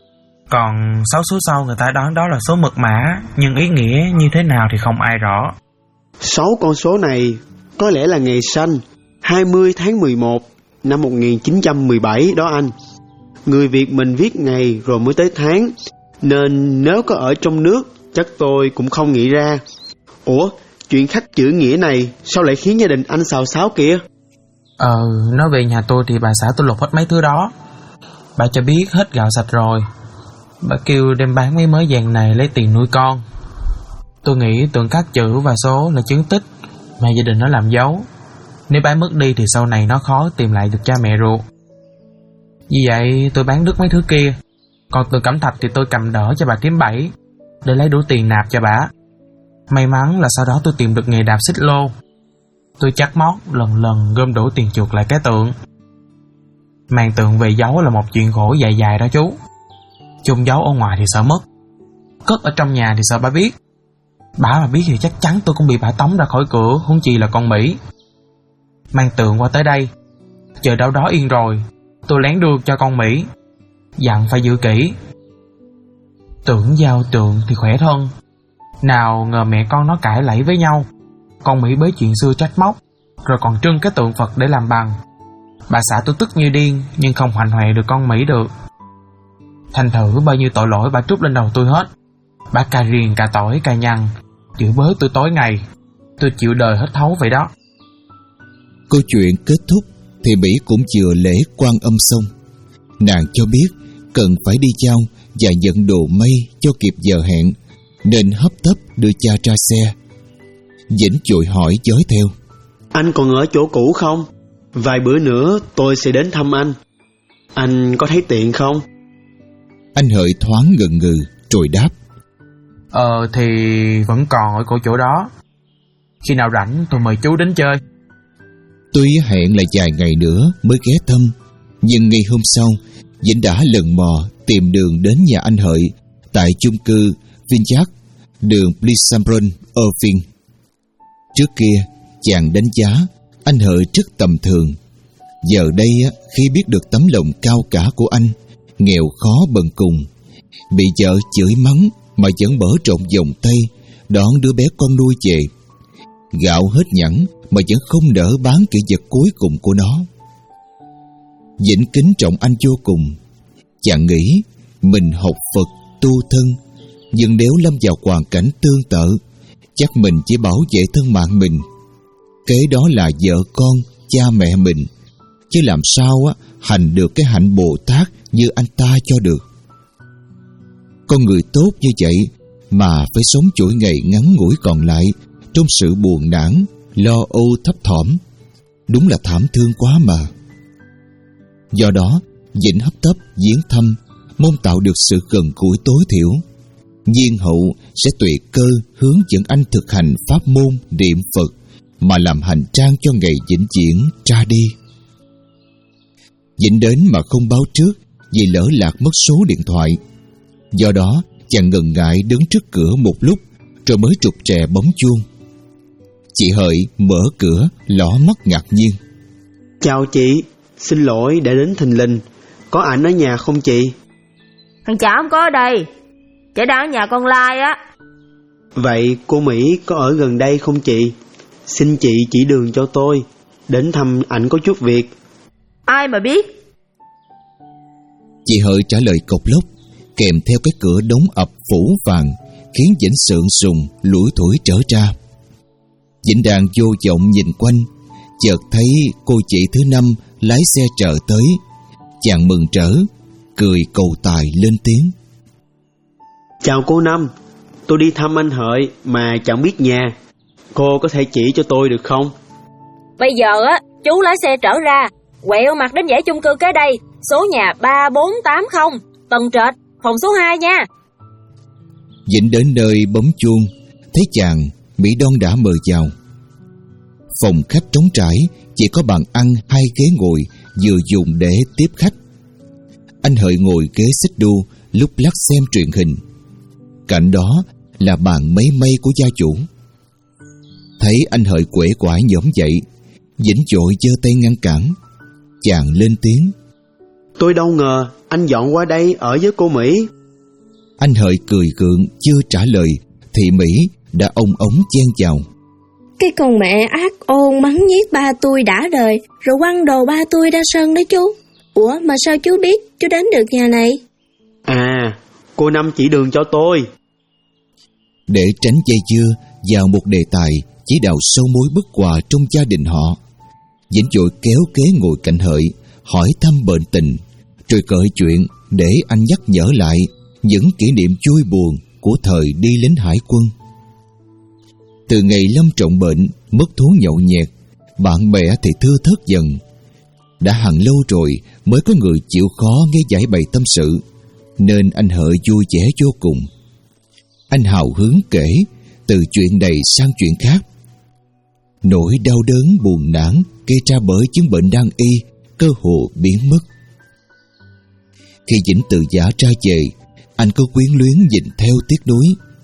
S4: Còn sáu số sau người ta đoán đó là số mật mã, nhưng ý nghĩa như thế nào thì không ai rõ.
S2: Sáu con số này có lẽ là ngày sanh hai mươi tháng mười một năm một nghìn chín trăm mười bảy đó anh. Người Việt mình viết ngày rồi mới tới tháng, nên nếu có ở trong nước chắc tôi cũng không nghĩ ra. Ủa, chuyện khắc chữ nghĩa này sao lại khiến gia đình anh xào xáo kìa?
S4: Ờ, nói về nhà tôi thì bà xã tôi lục hết mấy thứ đó. Bà cho biết hết gạo sạch rồi. Bà kêu đem bán mấy mớ vàng này lấy tiền nuôi con. Tôi nghĩ tượng khắc chữ và số là chứng tích mà gia đình nó làm dấu. Nếu bán mất đi thì sau này nó khó tìm lại được cha mẹ ruột. Vì vậy tôi bán đứt mấy thứ kia. Còn tượng cẩm thạch thì tôi cầm đỡ cho bà kiếm bẫy để lấy đủ tiền nạp cho bà. May mắn là sau đó tôi tìm được nghề đạp xích lô. Tôi chắt mót lần lần gom đủ tiền chuộc lại cái tượng. Mang tượng về giấu là một chuyện khổ dài dài đó chú. Chôn giấu ở ngoài thì sợ mất, cất ở trong nhà thì sợ bà biết. Bà mà biết thì chắc chắn tôi cũng bị bà tống ra khỏi cửa, huống chi là con Mỹ. Mang tượng qua tới đây, chờ đâu đó yên rồi, tôi lén đưa cho con Mỹ, dặn phải giữ kỹ. Tưởng giao tượng thì khỏe thân, nào ngờ mẹ con nó cãi lẫy với nhau. Con Mỹ bới chuyện xưa trách móc, rồi còn trưng cái tượng Phật để làm bằng. Bà xã tôi tức như điên, nhưng không hoành hoẹ được con Mỹ được. Thành thử bao nhiêu tội lỗi bà trút lên đầu tôi hết. Bà cà riềng cà tỏi cà nhằn, chửi bới tôi tối ngày. Tôi chịu đời hết thấu vậy đó.
S1: Câu chuyện kết thúc thì Mỹ cũng vừa lễ Quan Âm xong. Nàng cho biết cần phải đi giao và nhận đồ may cho kịp giờ hẹn, nên hấp tấp đưa cha ra xe. Vĩnh vội hỏi dối theo:
S2: Anh còn ở chỗ cũ không? Vài bữa nữa tôi sẽ đến thăm anh. Anh có thấy tiện không?
S1: Anh Hợi thoáng ngần ngừ rồi đáp:
S4: Ờ thì vẫn còn ở chỗ đó. Khi nào rảnh tôi mời chú đến chơi.
S1: Tuy hẹn là vài ngày nữa mới ghé thăm, nhưng ngày hôm sau Vĩnh đã lần mò tìm đường đến nhà anh Hợi tại chung cư Vineyard, đường Plisambron, Irving. Trước kia chàng đánh giá anh Hợi rất tầm thường. Giờ đây khi biết được tấm lòng cao cả của anh, nghèo khó bần cùng, bị vợ chửi mắng mà vẫn mở rộng vòng tay đón đứa bé con nuôi về, gạo hết nhẵn mà vẫn không nỡ bán kỹ vật cuối cùng của nó. Vĩnh kính trọng anh vô cùng. Chàng nghĩ mình học Phật tu thân, nhưng nếu lâm vào hoàn cảnh tương tự, chắc mình chỉ bảo vệ thân mạng mình, kế đó là vợ con, cha mẹ mình, chứ làm sao á hành được cái hạnh Bồ Tát như anh ta cho được. Con người tốt như vậy mà phải sống chuỗi ngày ngắn ngủi còn lại trong sự buồn nản, lo âu thấp thỏm, đúng là thảm thương quá mà. Do đó Vĩnh hấp tấp viếng thăm, mong tạo được sự gần gũi tối thiểu. Nhiên hậu sẽ tùy cơ hướng dẫn anh thực hành pháp môn niệm Phật mà làm hành trang cho ngày vĩnh viễn ra đi. Vĩnh đến mà không báo trước vì lỡ lạc mất số điện thoại. Do đó chàng ngần ngại đứng trước cửa một lúc rồi mới rụt rè bấm chuông. Chị Hợi mở cửa ló mắt ngạc nhiên:
S2: Chào chị, xin lỗi đã đến thình lình. Có ảnh ở nhà không chị?
S5: Thằng Chả không có ở đây, Chả đang ở nhà con Lai á.
S2: Vậy cô Mỹ có ở gần đây không chị? Xin chị chỉ đường cho tôi, đến thăm ảnh có chút việc.
S5: Ai mà biết.
S1: Chị Hợi trả lời cộc lốc, kèm theo cái cửa đóng ập phủ vàng, khiến Vĩnh sượng sùng lủi thủi trở ra. Vĩnh đang vô vọng nhìn quanh, chợt thấy cô chị thứ năm lái xe chờ tới. Chàng mừng rỡ, cười cầu tài lên tiếng:
S2: Chào cô Năm, tôi đi thăm anh Hợi mà chẳng biết nhà. Cô có thể chỉ cho tôi được không?
S7: Bây giờ á, chú lái xe trở ra, quẹo mặt đến dãy chung cư kế đây, số nhà ba bốn tám không, tầng trệt, phòng số hai nha.
S1: Vĩnh đến nơi bấm chuông, thấy chàng, Mỹ Đoan đã mời vào. Phòng khách trống trải, chỉ có bàn ăn hai ghế ngồi vừa dùng để tiếp khách. Anh Hợi ngồi ghế xích đu, lúc lắc xem truyền hình. Cạnh đó là bàn máy may của gia chủ. Thấy anh Hợi quể quải nhổm dậy, Vĩnh vội giơ tay ngăn cản. Chàng lên tiếng:
S2: Tôi đâu ngờ anh dọn qua đây ở với cô Mỹ.
S1: Anh Hợi cười gượng chưa trả lời thì Mỹ đã ông ống chen vào:
S3: Cái con mẹ ác ôn mắng nhiếc ba tôi đã đời, rồi quăng đồ ba tôi ra sân đó chú. Ủa mà sao chú biết chú đến được nhà này?
S2: À, cô Năm chỉ đường cho tôi.
S1: Để tránh dây dưa vào một đề tài chỉ đào sâu mối bất hòa trong gia đình họ, Vĩnh vội kéo kế ngồi cạnh Hợi, hỏi thăm bệnh tình, rồi gợi chuyện để anh nhắc nhở lại những kỷ niệm vui buồn của thời đi lính hải quân. Từ ngày lâm trọng bệnh, mất thú nhậu nhẹt, bạn bè thì thưa thớt dần. Đã hàng lâu rồi mới có người chịu khó nghe giải bày tâm sự, nên anh Hợi vui vẻ vô cùng. Anh hào hứng kể từ chuyện này sang chuyện khác. Nỗi đau đớn buồn nản gây ra bởi chứng bệnh nan y cơ hồ biến mất. Khi Vĩnh từ giả ra về, anh có quyến luyến nhìn theo tiếc nuối.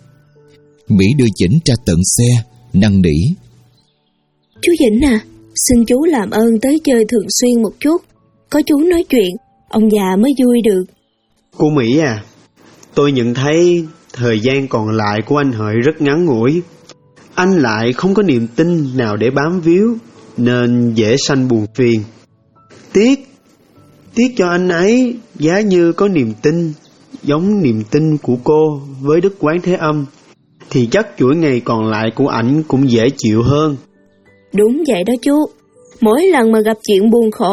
S1: Mỹ đưa Vĩnh ra tận xe, năn nỉ:
S3: Chú Vĩnh à, xin chú làm ơn tới chơi thường xuyên một chút. Có chú nói chuyện, ông già mới vui được.
S2: Cô Mỹ à, tôi nhận thấy thời gian còn lại của anh Hợi rất ngắn ngủi. Anh lại không có niềm tin nào để bám víu, nên dễ sanh buồn phiền. Tiếc, tiếc cho anh ấy, giá như có niềm tin giống niềm tin của cô với Đức Quán Thế Âm, thì chắc chuỗi ngày còn lại của ảnh cũng dễ chịu hơn.
S3: Đúng vậy đó chú. Mỗi lần mà gặp chuyện buồn khổ,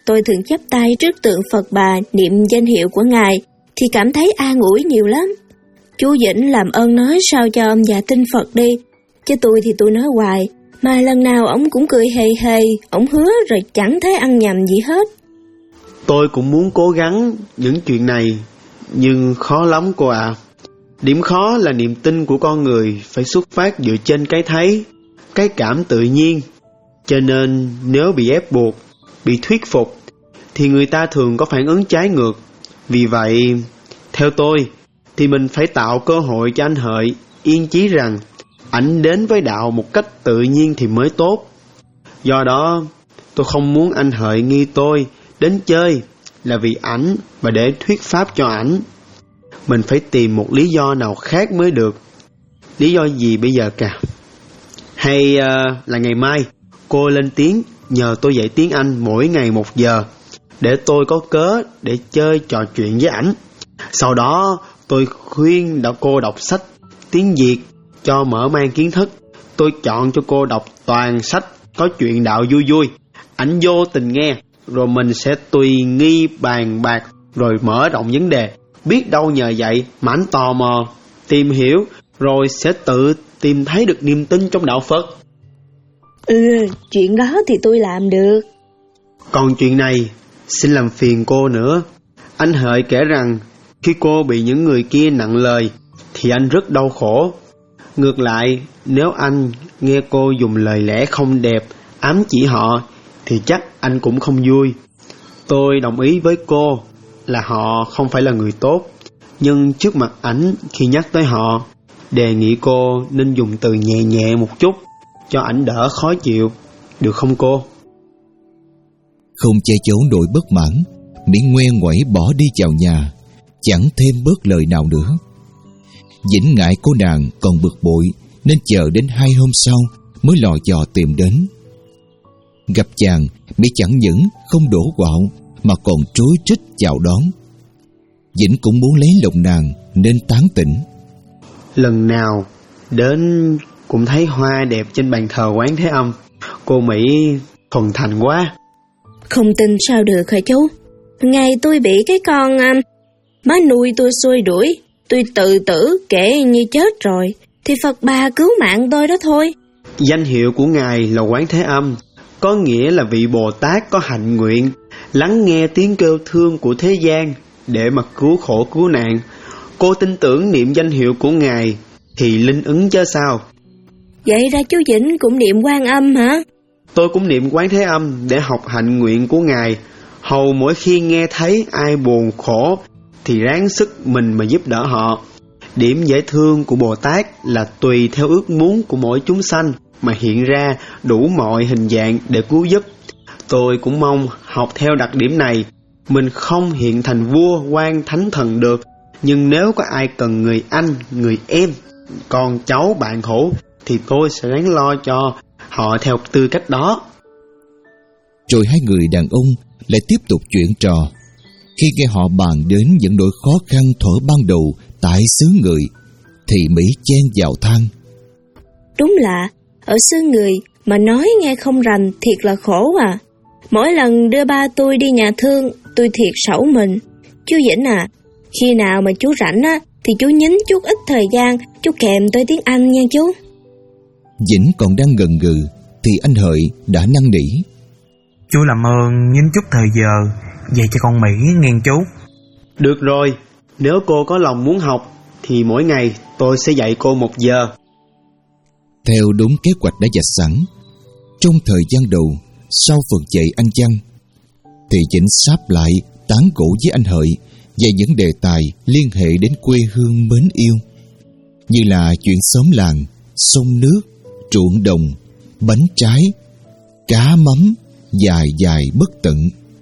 S3: tôi thường chắp tay trước tượng Phật Bà niệm danh hiệu của Ngài thì cảm thấy an ủi nhiều lắm. Chú Vĩnh làm ơn nói sao cho ông già tin Phật đi, chứ tôi thì tôi nói hoài, mà lần nào ông cũng cười hề hề, ông hứa rồi chẳng thấy ăn nhầm gì hết.
S2: Tôi cũng muốn cố gắng những chuyện này, nhưng khó lắm cô ạ. À. Điểm khó là niềm tin của con người phải xuất phát dựa trên cái thấy, cái cảm tự nhiên. Cho nên nếu bị ép buộc, bị thuyết phục, thì người ta thường có phản ứng trái ngược. Vì vậy, theo tôi, thì mình phải tạo cơ hội cho anh Hợi yên chí rằng ảnh đến với đạo một cách tự nhiên thì mới tốt. Do đó, tôi không muốn anh Hợi nghi tôi đến chơi là vì ảnh và để thuyết pháp cho ảnh. Mình phải tìm một lý do nào khác mới được. Lý do gì bây giờ cả? Hay uh, là ngày mai cô lên tiếng nhờ tôi dạy tiếng Anh mỗi ngày một giờ, để tôi có cớ để chơi trò chuyện với ảnh. Sau đó tôi khuyên đã cô đọc sách tiếng Việt cho mở mang kiến thức. Tôi chọn cho cô đọc toàn sách có chuyện đạo vui vui. Ảnh vô tình nghe, rồi mình sẽ tùy nghi bàn bạc, rồi mở rộng vấn đề. Biết đâu nhờ vậy mà ảnh tò mò, tìm hiểu, rồi sẽ tự tìm thấy được niềm tin trong đạo Phật.
S3: Ừ, chuyện đó thì tôi làm được.
S2: Còn chuyện này, xin làm phiền cô nữa. Anh Hợi kể rằng khi cô bị những người kia nặng lời thì anh rất đau khổ. Ngược lại, nếu anh nghe cô dùng lời lẽ không đẹp ám chỉ họ thì chắc anh cũng không vui. Tôi đồng ý với cô là họ không phải là người tốt, nhưng trước mặt ảnh khi nhắc tới họ, đề nghị cô nên dùng từ nhẹ nhẹ một chút cho ảnh đỡ khó chịu, được không cô?
S1: Không che giấu nỗi bất mãn, Mỹ ngoe ngoẩy bỏ đi vào nhà, chẳng thêm bớt lời nào nữa. Vĩnh ngại cô nàng còn bực bội nên chờ đến hai hôm sau mới lò dò tìm đến. Gặp chàng, Mỹ chẳng những không đổ quạo mà còn trối trích chào đón. Vĩnh cũng muốn lấy lòng nàng nên tán tỉnh.
S2: Lần nào đến cũng thấy hoa đẹp trên bàn thờ Quán Thế Âm. Cô Mỹ thuần thành quá.
S3: Không tin sao được hả chú? Ngày tôi bị cái con um, má nuôi tôi xui đuổi, tôi tự tử kể như chết rồi, thì Phật Bà cứu mạng tôi đó thôi.
S2: Danh hiệu của Ngài là Quán Thế Âm, có nghĩa là vị Bồ Tát có hạnh nguyện lắng nghe tiếng kêu thương của thế gian để mà cứu khổ cứu nạn. Cô tin tưởng niệm danh hiệu của Ngài thì linh ứng chứ sao?
S3: Vậy ra chú Vĩnh cũng niệm Quan Âm hả?
S2: Tôi cũng niệm Quán Thế Âm để học hạnh nguyện của Ngài. Hầu mỗi khi nghe thấy ai buồn khổ thì ráng sức mình mà giúp đỡ họ. Điểm dễ thương của Bồ Tát là tùy theo ước muốn của mỗi chúng sanh mà hiện ra đủ mọi hình dạng để cứu giúp. Tôi cũng mong học theo đặc điểm này. Mình không hiện thành vua quan thánh thần được, nhưng nếu có ai cần người anh, người em, con cháu, bạn hữu thì tôi sẽ ráng lo cho họ theo tư cách đó.
S1: Rồi hai người đàn ông lại tiếp tục chuyện trò. Khi nghe họ bàn đến những nỗi khó khăn thuở ban đầu tại xứ người, thì Mỹ chen vào than.
S3: Đúng là ở xứ người mà nói nghe không rành thiệt là khổ à. Mỗi lần đưa ba tôi đi nhà thương, tôi thiệt sẩu mình. Chú Vĩnh à, khi nào mà chú rảnh á thì chú nhín chút ít thời gian, chú kèm tôi tiếng Anh nha chú.
S1: Vĩnh còn đang ngần ngừ thì anh Hợi đã năn nỉ.
S4: Chú làm ơn nhín chút thời giờ dạy cho con Mỹ nghe chú.
S2: Được rồi, nếu cô có lòng muốn học thì mỗi ngày tôi sẽ dạy cô một giờ.
S1: Theo đúng kế hoạch đã vạch sẵn, trong thời gian đầu sau phần dạy anh văn, thì Vĩnh sáp lại tán gẫu với anh Hợi về những đề tài liên hệ đến quê hương mến yêu, như là chuyện xóm làng, sông nước, ruộng đồng, bánh trái, cá mắm, dài dài bất tận.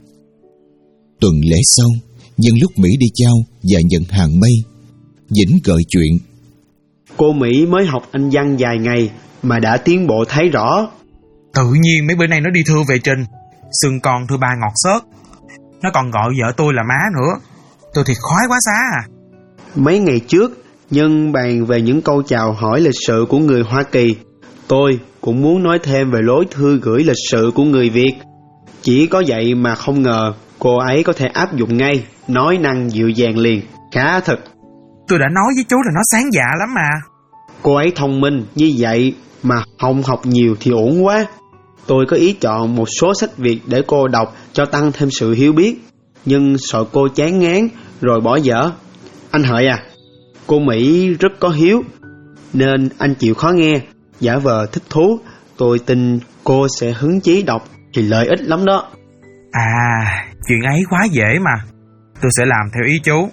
S1: Tuần lễ sau, nhân lúc Mỹ đi chao và nhận hàng mây, Vĩnh gợi chuyện.
S2: Cô Mỹ mới học anh văn vài ngày mà đã tiến bộ thấy rõ.
S4: Tự nhiên mấy bữa nay nó đi thưa về trình, xưng con thưa ba ngọt xớt. Nó còn gọi vợ tôi là má nữa. Tôi thì khoái quá xá à.
S2: Mấy ngày trước, nhân bàn về những câu chào hỏi lịch sự của người Hoa Kỳ, tôi cũng muốn nói thêm về lối thư gửi lịch sự của người Việt. Chỉ có vậy mà không ngờ cô ấy có thể áp dụng ngay, nói năng dịu dàng liền, khá thật.
S8: Tôi đã nói với chú là nó sáng dạ lắm mà.
S2: Cô ấy thông minh như vậy mà không học nhiều thì ổn quá. Tôi có ý chọn một số sách Việt để cô đọc cho tăng thêm sự hiểu biết, nhưng sợ cô chán ngán rồi bỏ dở. Anh Hợi à, cô Mỹ rất có hiếu, nên anh chịu khó nghe, giả vờ thích thú. Tôi tin cô sẽ hứng chí đọc thì lợi ích lắm đó.
S8: À, chuyện ấy quá dễ mà. Tôi sẽ làm theo ý chú.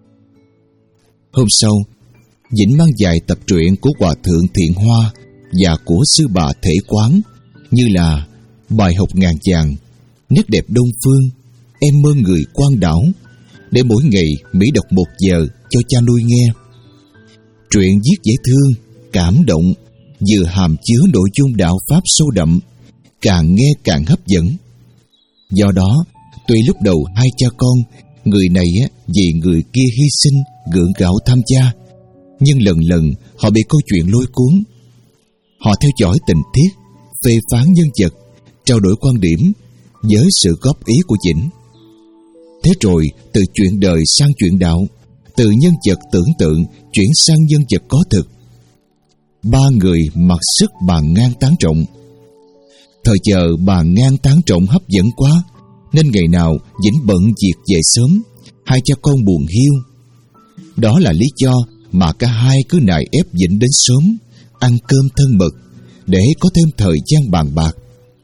S1: Hôm sau, Vĩnh mang vài tập truyện của Hòa Thượng Thiện Hoa và của Sư Bà Thể Quán, như là Bài Học Ngàn Vàng, Nét Đẹp Đông Phương, Em Mơ Người Quan Đảo, để mỗi ngày Mỹ đọc một giờ cho cha nuôi nghe. Truyện viết dễ thương, cảm động, vừa hàm chứa nội dung đạo pháp sâu đậm, càng nghe càng hấp dẫn. Do đó, tuy lúc đầu hai cha con, người này vì người kia hy sinh, gượng gạo tham gia, nhưng lần lần họ bị câu chuyện lôi cuốn. Họ theo dõi tình tiết, phê phán nhân vật, trao đổi quan điểm với sự góp ý của Vĩnh. Thế rồi từ chuyện đời sang chuyện đạo, từ nhân vật tưởng tượng chuyển sang nhân vật có thực. Ba người mặc sức bàn ngang tán trọng. Thời giờ bàn ngang tán trọng hấp dẫn quá, nên ngày nào Vĩnh bận việc về sớm, hai cha con buồn hiu. Đó là lý do mà cả hai cứ nài ép Vĩnh đến sớm, ăn cơm thân mật, để có thêm thời gian bàn bạc.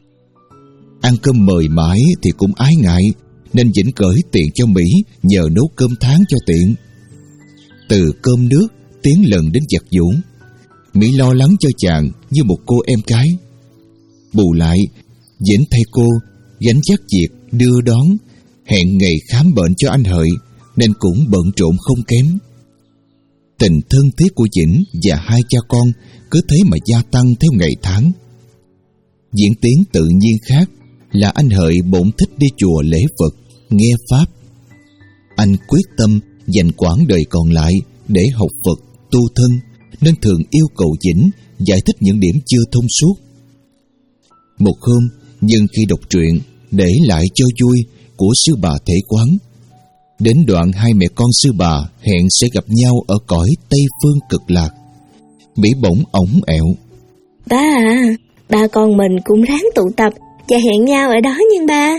S1: Ăn cơm mời mãi thì cũng ái ngại, nên Vĩnh gửi tiền cho Mỹ nhờ nấu cơm tháng cho tiện. Từ cơm nước tiến lần đến giặt giũ, Mỹ lo lắng cho chàng như một cô em gái. Bù lại, Vĩnh thay cô gánh vác việc đưa đón, hẹn ngày khám bệnh cho anh Hợi, nên cũng bận rộn không kém. Tình thân thiết của Vĩnh và hai cha con cứ thế mà gia tăng theo ngày tháng. Diễn tiến tự nhiên khác là anh Hợi bổn thích đi chùa lễ Phật, nghe Pháp. Anh quyết tâm dành quãng đời còn lại để học Phật, tu thân, nên thường yêu cầu Vĩnh giải thích những điểm chưa thông suốt. Một hôm, nhân khi đọc truyện để lại cho vui của Sư Bà Thể Quán, đến đoạn hai mẹ con sư bà hẹn sẽ gặp nhau ở cõi Tây Phương Cực Lạc, Mỹ bỗng ổng ẹo:
S3: Ba à, ba con mình cũng ráng tụ tập và hẹn nhau ở đó nha ba.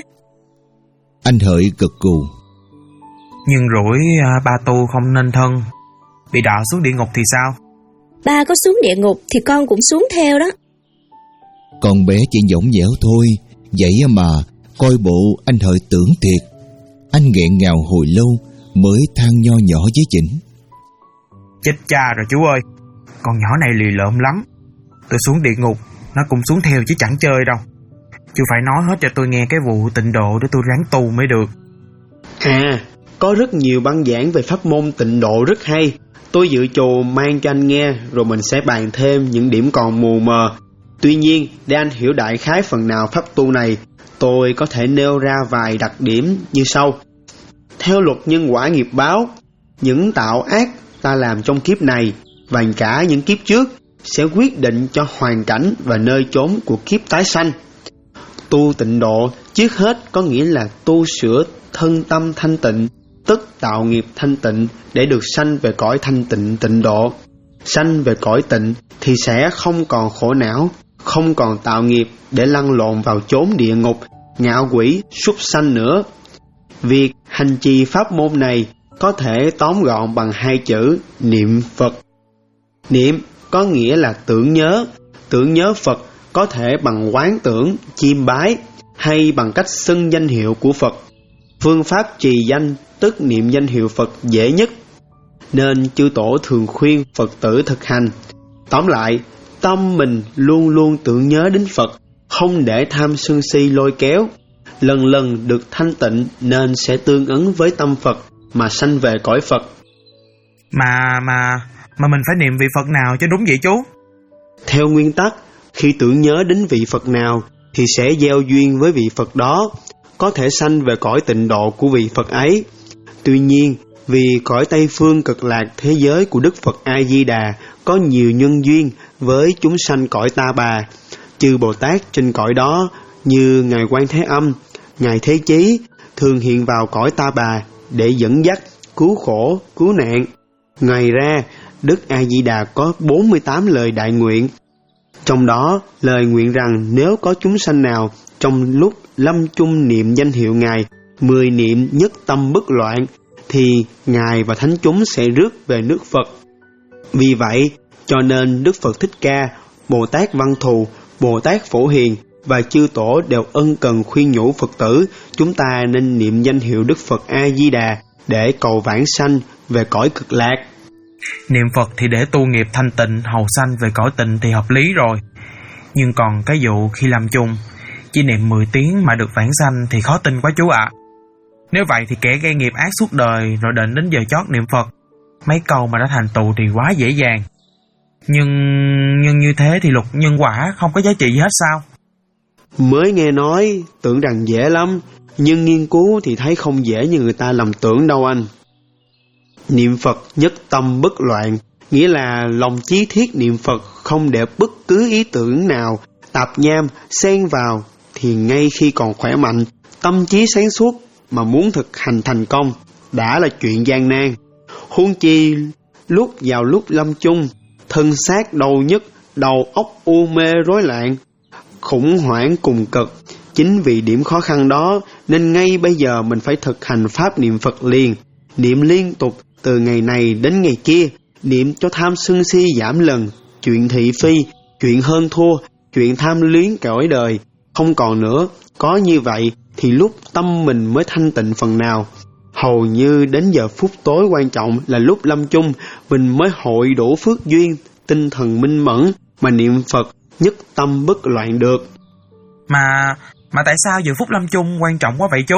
S1: Anh Hợi gật gù:
S8: Nhưng rủi à, ba tu không nên thân, bị đọa xuống địa ngục thì sao?
S3: Ba có xuống địa ngục thì con cũng xuống theo đó.
S1: Con bé chỉ nhõng nhẽo thôi, vậy mà coi bộ anh Hợi tưởng thiệt. Anh nghẹn ngào hồi lâu mới than nho nhỏ với Vĩnh:
S8: Chết cha rồi chú ơi, con nhỏ này lì lợm lắm. Tôi xuống địa ngục, nó cũng xuống theo chứ chẳng chơi đâu. Chú phải nói hết cho tôi nghe cái vụ tịnh độ để tôi ráng tu mới được.
S2: À, có rất nhiều băng giảng về pháp môn tịnh độ rất hay. Tôi dự trù mang cho anh nghe, rồi mình sẽ bàn thêm những điểm còn mù mờ. Tuy nhiên, để anh hiểu đại khái phần nào pháp tu này, tôi có thể nêu ra vài đặc điểm như sau. Theo luật nhân quả nghiệp báo, những tạo ác ta làm trong kiếp này và cả những kiếp trước sẽ quyết định cho hoàn cảnh và nơi chốn của kiếp tái sanh. Tu tịnh độ trước hết có nghĩa là tu sửa thân tâm thanh tịnh, tức tạo nghiệp thanh tịnh để được sanh về cõi thanh tịnh tịnh độ. Sanh về cõi tịnh thì sẽ không còn khổ não, không còn tạo nghiệp để lăn lộn vào chốn địa ngục, ngạ quỷ, súc sanh nữa. Việc hành trì pháp môn này có thể tóm gọn bằng hai chữ niệm Phật. Niệm có nghĩa là tưởng nhớ, tưởng nhớ Phật có thể bằng quán tưởng, chiêm bái hay bằng cách xưng danh hiệu của Phật. Phương pháp trì danh tức niệm danh hiệu Phật dễ nhất, nên chư tổ thường khuyên Phật tử thực hành. Tóm lại, tâm mình luôn luôn tưởng nhớ đến Phật, không để tham sân si lôi kéo. Lần lần được thanh tịnh nên sẽ tương ứng với tâm Phật mà sanh về cõi Phật.
S8: Mà mà mà mình phải niệm vị Phật nào cho đúng vậy chú?
S2: Theo nguyên tắc, khi tưởng nhớ đến vị Phật nào thì sẽ gieo duyên với vị Phật đó, có thể sanh về cõi tịnh độ của vị Phật ấy. Tuy nhiên, vì cõi Tây Phương Cực Lạc thế giới của Đức Phật A Di Đà có nhiều nhân duyên với chúng sanh cõi Ta Bà, chư Bồ Tát trên cõi đó như Ngài Quan Thế Âm, Ngài Thế Chí thường hiện vào cõi Ta Bà để dẫn dắt, cứu khổ, cứu nạn. Ngoài ra, Đức A-di-đà có bốn mươi tám lời đại nguyện. Trong đó, lời nguyện rằng nếu có chúng sanh nào trong lúc lâm chung niệm danh hiệu Ngài, mười niệm nhất tâm bất loạn, thì Ngài và thánh chúng sẽ rước về nước Phật. Vì vậy, cho nên Đức Phật Thích Ca, Bồ Tát Văn Thù, Bồ Tát Phổ Hiền và chư tổ đều ân cần khuyên nhủ Phật tử chúng ta nên niệm danh hiệu Đức Phật A-di-đà để cầu vãng sanh về cõi cực lạc.
S8: Niệm Phật thì để tu nghiệp thanh tịnh, hầu sanh về cõi tịnh thì hợp lý rồi. Nhưng còn cái vụ khi làm chung, chỉ niệm mười tiếng mà được vãng sanh thì khó tin quá chú ạ. À. Nếu vậy thì kẻ gây nghiệp ác suốt đời rồi định đến giờ chót niệm Phật, mấy câu mà đã thành tựu thì quá dễ dàng. Nhưng nhưng như thế thì luật nhân quả không có giá trị gì hết sao?
S2: Mới nghe nói tưởng rằng dễ lắm, nhưng nghiên cứu thì thấy không dễ như người ta lầm tưởng đâu anh. Niệm Phật nhất tâm bất loạn, nghĩa là lòng chí thiết niệm Phật không để bất cứ ý tưởng nào tạp nham xen vào, thì ngay khi còn khỏe mạnh, tâm trí sáng suốt mà muốn thực hành thành công đã là chuyện gian nan. Huống chi lúc vào lúc lâm chung, thân xác đau nhức, đầu óc u mê rối loạn, khủng hoảng cùng cực. Chính vì điểm khó khăn đó nên ngay bây giờ mình phải thực hành pháp niệm Phật liền, niệm liên tục từ ngày này đến ngày kia, niệm cho tham sân si giảm lần, chuyện thị phi, chuyện hơn thua, chuyện tham luyến cõi đời không còn nữa. Có như vậy thì lúc tâm mình mới thanh tịnh phần nào. Hầu như đến giờ phút tối quan trọng là lúc lâm chung, mình mới hội đủ phước duyên, tinh thần minh mẫn mà niệm Phật nhất tâm bất loạn được.
S8: Mà mà tại sao giờ phút lâm chung quan trọng quá vậy chú?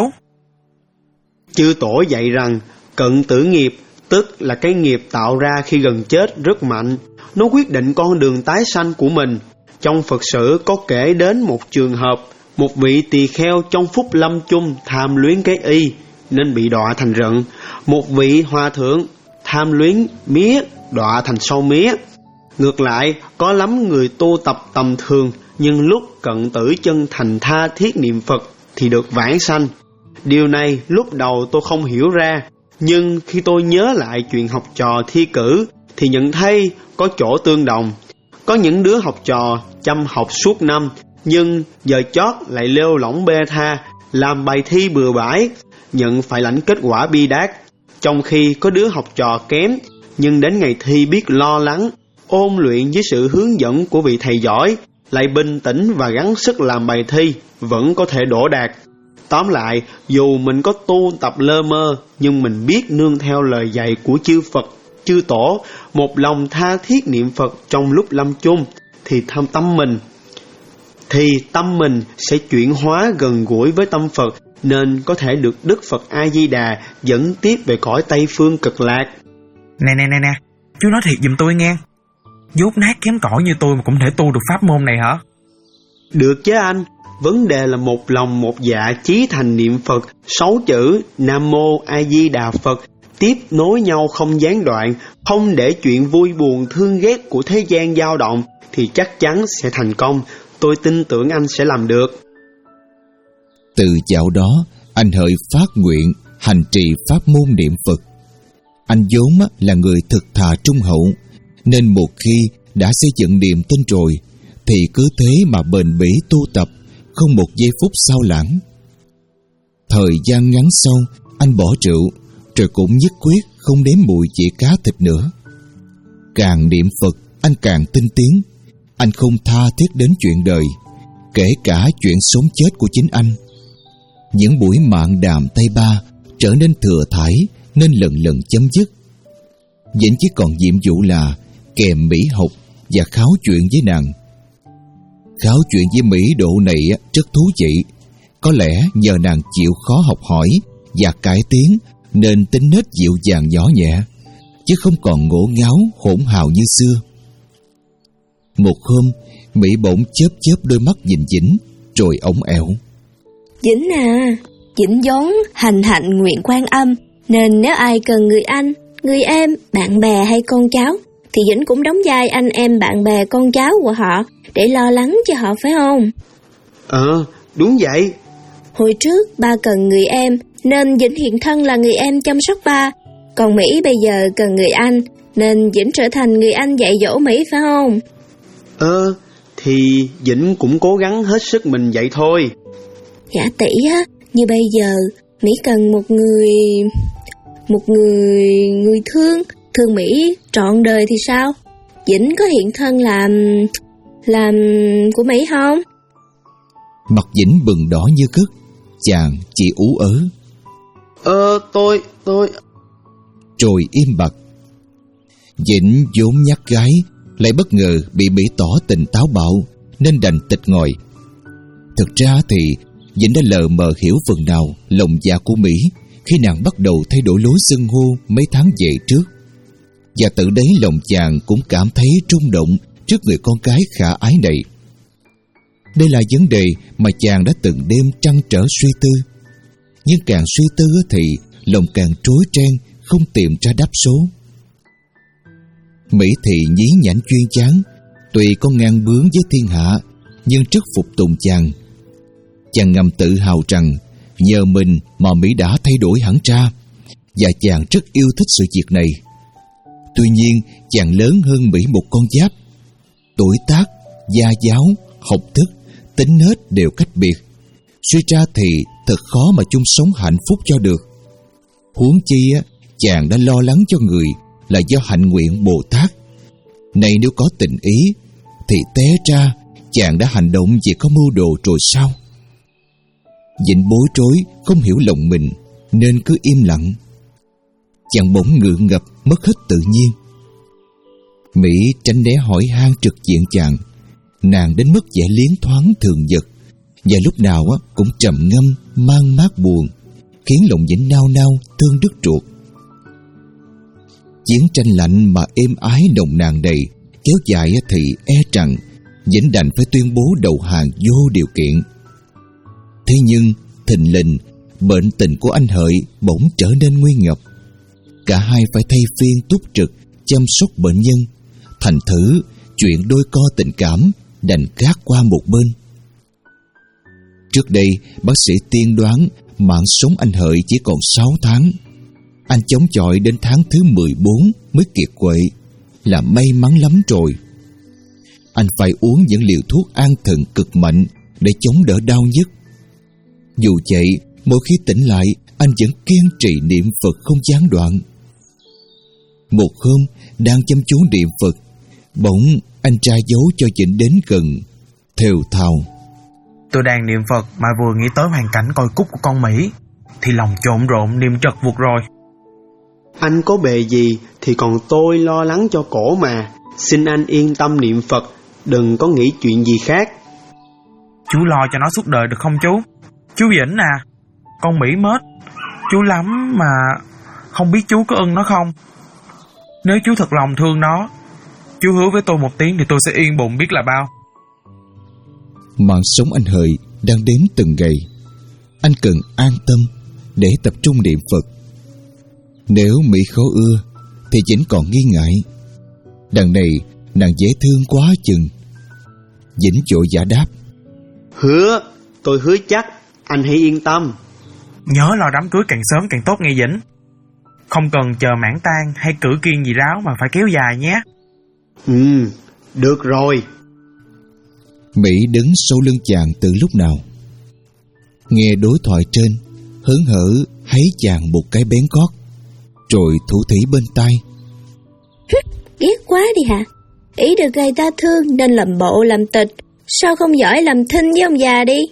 S2: Chư tổ dạy rằng cận tử nghiệp, tức là cái nghiệp tạo ra khi gần chết rất mạnh, nó quyết định con đường tái sanh của mình. Trong Phật sử có kể đến một trường hợp, một vị tỳ kheo trong phút lâm chung tham luyến cái y nên bị đọa thành rận. Một vị hòa thượng tham luyến mía đọa thành sâu mía. Ngược lại, có lắm người tu tập tầm thường nhưng lúc cận tử chân thành tha thiết niệm Phật thì được vãng sanh. Điều này lúc đầu tôi không hiểu ra, nhưng khi tôi nhớ lại chuyện học trò thi cử thì nhận thấy có chỗ tương đồng. Có những đứa học trò chăm học suốt năm, nhưng giờ chót lại lêu lỏng bê tha, làm bài thi bừa bãi, nhận phải lãnh kết quả bi đát. Trong khi có đứa học trò kém, nhưng đến ngày thi biết lo lắng, ôn luyện với sự hướng dẫn của vị thầy giỏi, lại bình tĩnh và gắng sức làm bài thi, vẫn có thể đỗ đạt. Tóm lại, dù mình có tu tập lơ mơ, nhưng mình biết nương theo lời dạy của chư Phật, chư Tổ, một lòng tha thiết niệm Phật trong lúc lâm chung, thì tham tâm mình, thì tâm mình sẽ chuyển hóa gần gũi với tâm Phật, nên có thể được Đức Phật A-di-đà dẫn tiếp về cõi Tây Phương cực lạc.
S8: Nè nè nè nè, chú nói thiệt giùm tôi nghe. Dốt nát kém cỏi như tôi mà cũng thể tu được pháp môn này hả?
S2: Được chứ anh. Vấn đề là một lòng một dạ chí thành niệm Phật, sáu chữ Nam Mô A Di Đà Phật tiếp nối nhau không gián đoạn, không để chuyện vui buồn thương ghét của thế gian dao động thì chắc chắn sẽ thành công. Tôi tin tưởng anh sẽ làm được.
S1: Từ dạo đó, anh hỡi phát nguyện hành trì pháp môn niệm Phật. Anh vốn là người thực thà trung hậu, nên một khi đã xây dựng niềm tin rồi thì cứ thế mà bền bỉ tu tập, không một giây phút sao lãng. Thời gian ngắn sau, anh bỏ rượu, rồi cũng nhất quyết không nếm mùi chỉ cá thịt nữa. Càng niệm Phật, anh càng tinh tiến. Anh không tha thiết đến chuyện đời, kể cả chuyện sống chết của chính anh. Những buổi mạn đàm tay ba trở nên thừa thãi, nên lần lần chấm dứt. Vẫn chỉ còn nhiệm vụ là kèm Mỹ học và kháo chuyện với nàng. Kháo chuyện với Mỹ độ này rất thú vị. Có lẽ nhờ nàng chịu khó học hỏi và cải tiến nên tính nết dịu dàng nhỏ nhẹ, chứ không còn ngổ ngáo hỗn hào như xưa. Một hôm, Mỹ bỗng chớp chớp đôi mắt nhìn Vĩnh, rồi ổng ẹo.
S3: Vĩnh à, Vĩnh vốn hành hạnh nguyện Quan Âm, nên nếu ai cần người anh, người em, bạn bè hay con cháu, thì Vĩnh cũng đóng vai anh em bạn bè con cháu của họ để lo lắng cho họ, phải không?
S2: Ờ, đúng vậy.
S3: Hồi trước ba cần người em nên Vĩnh hiện thân là người em chăm sóc ba. Còn Mỹ bây giờ cần người anh nên Vĩnh trở thành người anh dạy dỗ Mỹ phải không?
S2: Ờ, thì Vĩnh cũng cố gắng hết sức mình vậy thôi.
S3: Dạ tỷ á, như bây giờ Mỹ cần một người... Một người... người thương, thương Mỹ trọn đời thì sao? Vĩnh có hiện thân làm... làm của Mỹ không?
S1: Mặt Vĩnh bừng đỏ như cứt, chàng chỉ ú ớ.
S2: Ờ, tôi... tôi...
S1: Rồi im bặt. Vĩnh vốn nhát gái, lại bất ngờ bị Mỹ tỏ tình táo bạo nên đành tịch ngòi. Thực ra thì Vĩnh đã lờ mờ hiểu phần nào lòng dạ của Mỹ khi nàng bắt đầu thay đổi lối xưng hô mấy tháng về trước. Và tự đáy lòng chàng cũng cảm thấy rung động trước người con gái khả ái này. Đây là vấn đề mà chàng đã từng đêm trăn trở suy tư. Nhưng càng suy tư thì lòng càng rối ren, không tìm ra đáp số. Mỹ thì nhí nhảnh chuyên chán, tuy có ngang bướng với thiên hạ, nhưng rất phục tùng chàng. Chàng ngầm tự hào rằng nhờ mình mà Mỹ đã thay đổi hẳn ra, và chàng rất yêu thích sự việc này. Tuy nhiên chàng lớn hơn Mỹ một con giáp. Tuổi tác, gia giáo, học thức, tính nết đều cách biệt. Suy ra thì thật khó mà chung sống hạnh phúc cho được. Huống chi á, chàng đã lo lắng cho người là do hạnh nguyện Bồ Tát. Này nếu có tình ý thì té ra chàng đã hành động vì có mưu đồ rồi sao? Vĩnh bối rối, không hiểu lòng mình nên cứ im lặng. Chàng bỗng ngượng ngập, mất hết tự nhiên. Mỹ tránh né hỏi han trực diện chàng. Nàng đến mức vẻ liến thoáng thường nhật, và lúc nào cũng trầm ngâm, mang mát buồn, khiến lòng Vĩnh nao nao thương đứt ruột. Chiến tranh lạnh mà êm ái nồng nàn đầy kéo dài thì e rằng Vĩnh đành phải tuyên bố đầu hàng vô điều kiện. Thế nhưng thình lình bệnh tình của anh Hợi bỗng trở nên nguy ngập. Cả hai phải thay phiên túc trực chăm sóc bệnh nhân. Thành thử chuyện đôi co tình cảm đành gác qua một bên. Trước đây bác sĩ tiên đoán mạng sống anh Hợi chỉ còn sáu tháng. Anh chống chọi đến tháng thứ mười bốn mới kiệt quệ, là may mắn lắm rồi. Anh phải uống những liều thuốc an thần cực mạnh để chống đỡ đau nhức. Dù vậy, mỗi khi tỉnh lại, anh vẫn kiên trì niệm Phật không gián đoạn. Một hôm, đang chăm chú niệm Phật, bỗng anh tra dấu cho Vĩnh đến gần, thều thào:
S8: Tôi đang niệm Phật mà vừa nghĩ tới hoàn cảnh coi cúc của con Mỹ thì lòng trộn rộn niệm trật vụt rồi.
S2: Anh có bề gì thì còn tôi lo lắng cho cổ mà. Xin anh yên tâm niệm Phật, đừng có nghĩ chuyện gì khác.
S8: Chú lo cho nó suốt đời được không chú? Chú Vĩnh à, con Mỹ mết chú lắm mà không biết chú có ưng nó không? Nếu chú thật lòng thương nó, chú hứa với tôi một tiếng thì tôi sẽ yên bụng biết là bao.
S1: Mạng sống anh Hợi đang đếm từng ngày. Anh cần an tâm để tập trung niệm Phật. Nếu Mỹ khó ưa thì Vĩnh còn nghi ngại. Đằng này nàng dễ thương quá chừng. Vĩnh vội vã đáp:
S2: Hứa, tôi hứa chắc, anh hãy yên tâm.
S8: Nhớ lo đám cưới càng sớm càng tốt nghe Vĩnh. Không cần chờ mãn tang hay cử kiên gì ráo mà phải kéo dài nhé.
S2: Ừ, được rồi.
S1: Mỹ đứng sau lưng chàng từ lúc nào. Nghe đối thoại trên, hớn hở thấy chàng một cái bén cót, rồi thủ thỉ bên tai:
S3: Ghét quá đi hả? Ý được người ta thương nên làm bộ làm tịch, sao không giỏi làm thinh với ông già đi?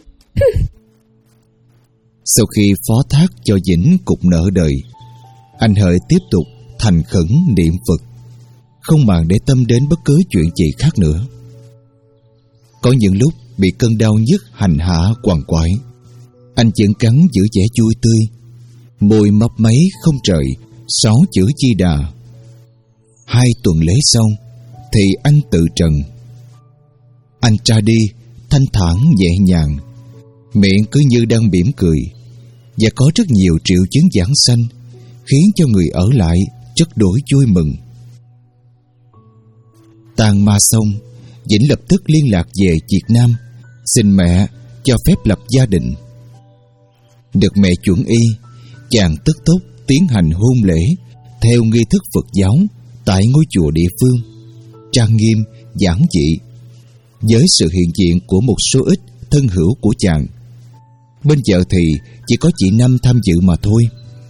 S1: Sau khi phó thác cho Vĩnh cục nợ đời, anh Hợi tiếp tục thành khẩn niệm Phật, không màng để tâm đến bất cứ chuyện gì khác nữa. Có những lúc bị cơn đau nhức hành hạ quằn quại, anh vẫn cắn giữ vẻ vui tươi, môi mấp máy không rời sáu chữ Di Đà. Hai tuần lễ xong thì anh tự trần. Anh ra đi thanh thản nhẹ nhàng, miệng cứ như đang mỉm cười, và có rất nhiều triệu chứng giảng sanh khiến cho người ở lại rất đổi vui mừng. Tang ma xong, Vĩnh lập tức liên lạc về Việt Nam, xin mẹ cho phép lập gia đình. Được mẹ chuẩn y, chàng tức tốc tiến hành hôn lễ theo nghi thức Phật giáo tại ngôi chùa địa phương, trang nghiêm, giản dị, với sự hiện diện của một số ít thân hữu của chàng. Bên vợ thì chỉ có chị Năm tham dự mà thôi.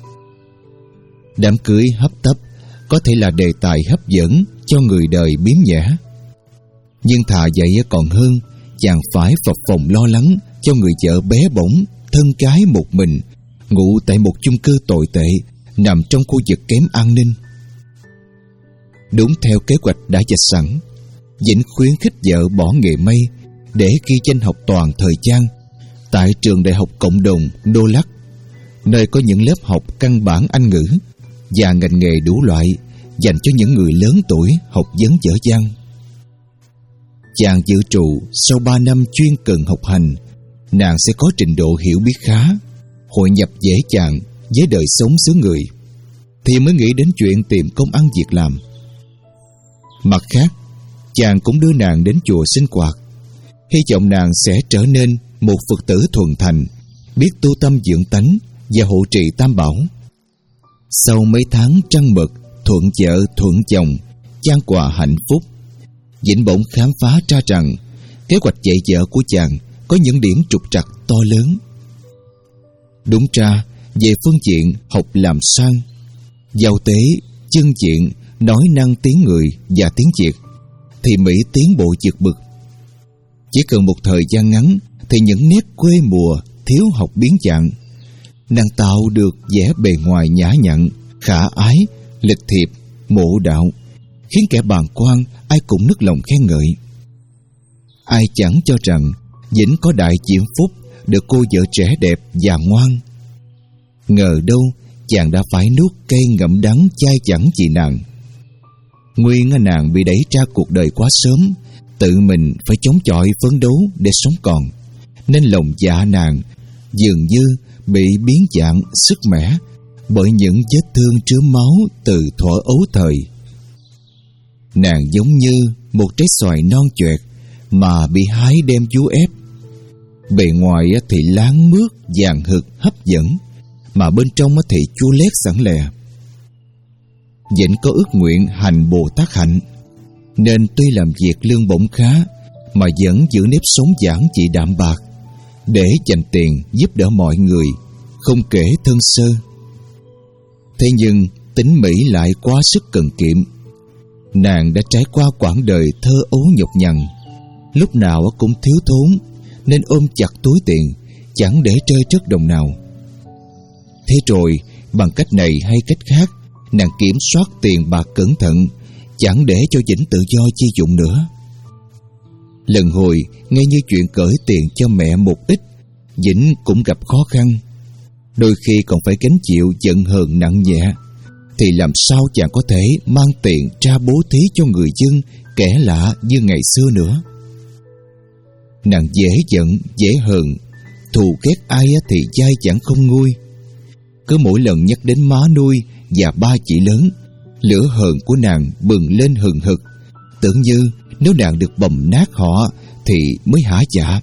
S1: Đám cưới hấp tấp có thể là đề tài hấp dẫn cho người đời biếm nhã, nhưng thà vậy còn hơn chàng phải phập phồng lo lắng cho người vợ bé bỏng, thân cái một mình, ngụ tại một chung cư tồi tệ nằm trong khu vực kém an ninh. Đúng theo kế hoạch đã vạch sẵn, Vĩnh khuyến khích vợ bỏ nghề may để ghi danh học toàn thời gian tại trường đại học cộng đồng Đô Lắc, nơi có những lớp học căn bản Anh ngữ và ngành nghề đủ loại dành cho những người lớn tuổi học vấn dở dang. Chàng dự trù sau ba năm chuyên cần học hành, nàng sẽ có trình độ hiểu biết khá, hội nhập dễ dàng với đời sống xứ người, thì mới nghĩ đến chuyện tìm công ăn việc làm. Mặt khác, chàng cũng đưa nàng đến chùa sinh hoạt, hy vọng nàng sẽ trở nên một Phật tử thuần thành, biết tu tâm dưỡng tánh và hộ trì tam bảo. Sau mấy tháng trăng mật, thuận vợ thuận chồng, chan hòa hạnh phúc, Vĩnh bỗng khám phá ra rằng kế hoạch dạy vợ của chàng có những điểm trục trặc to lớn. Đúng ra, về phương diện học làm sang, giao tế, chân diện, nói năng tiếng người và tiếng Việt, thì Mỹ tiến bộ vượt bậc. Chỉ cần một thời gian ngắn thì những nét quê mùa, thiếu học biến dạng, nàng tạo được vẻ bề ngoài nhã nhặn, khả ái, lịch thiệp, mộ đạo, khiến kẻ bàng quan ai cũng nức lòng khen ngợi. Ai chẳng cho rằng Vĩnh có đại diễm phúc được cô vợ trẻ đẹp và ngoan. Ngờ đâu chàng đã phải nuốt cây ngậm đắng chai chẳng vì nàng. Nguyên nàng bị đẩy ra cuộc đời quá sớm, tự mình phải chống chọi phấn đấu để sống còn, nên lòng dạ nàng dường như bị biến dạng sức mẻ bởi những vết thương chứa máu từ thuở ấu thời. Nàng giống như một trái xoài non choẹt mà bị hái đem vú ép. Bề ngoài thì láng mướt vàng hực hấp dẫn, mà bên trong thì chua lét sẵn lè. Vĩnh có ước nguyện hành Bồ Tát hạnh, nên tuy làm việc lương bổng khá mà vẫn giữ nếp sống giản dị đạm bạc để dành tiền giúp đỡ mọi người, không kể thân sơ. Thế nhưng tính Mỹ lại quá sức cần kiệm. Nàng đã trải qua quãng đời thơ ấu nhọc nhằn, lúc nào cũng thiếu thốn, nên ôm chặt túi tiền, chẳng để rơi rớt đồng nào. Thế rồi bằng cách này hay cách khác, nàng kiểm soát tiền bạc cẩn thận, chẳng để cho Vĩnh tự do chi dụng nữa. Lần hồi nghe như chuyện cởi tiền cho mẹ một ít, Vĩnh cũng gặp khó khăn, đôi khi còn phải gánh chịu giận hờn nặng nhẹ. Thì làm sao chàng có thể mang tiền ra bố thí cho người dân kẻ lạ như ngày xưa nữa. Nàng dễ giận, dễ hờn, thù ghét ai thì dai chẳng không nguôi. Cứ mỗi lần nhắc đến má nuôi và ba chị lớn, lửa hờn của nàng bừng lên hừng hực, tưởng như nếu nàng được bầm nát họ thì mới hả dạ.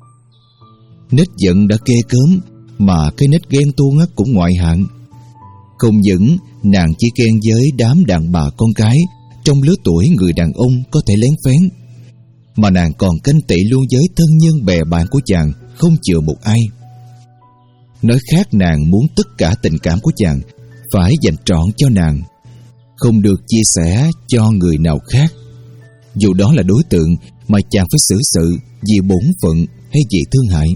S1: Nết giận đã ghê gớm, mà cái nết ghen tuông cũng ngoại hạng. Không những nàng chỉ ghen với đám đàn bà con gái trong lứa tuổi người đàn ông có thể lén phén, mà nàng còn canh tị luôn với thân nhân bè bạn của chàng không chừa một ai. Nói khác, nàng muốn tất cả tình cảm của chàng phải dành trọn cho nàng, không được chia sẻ cho người nào khác, dù đó là đối tượng mà chàng phải xử sự vì bổn phận hay vì thương hại.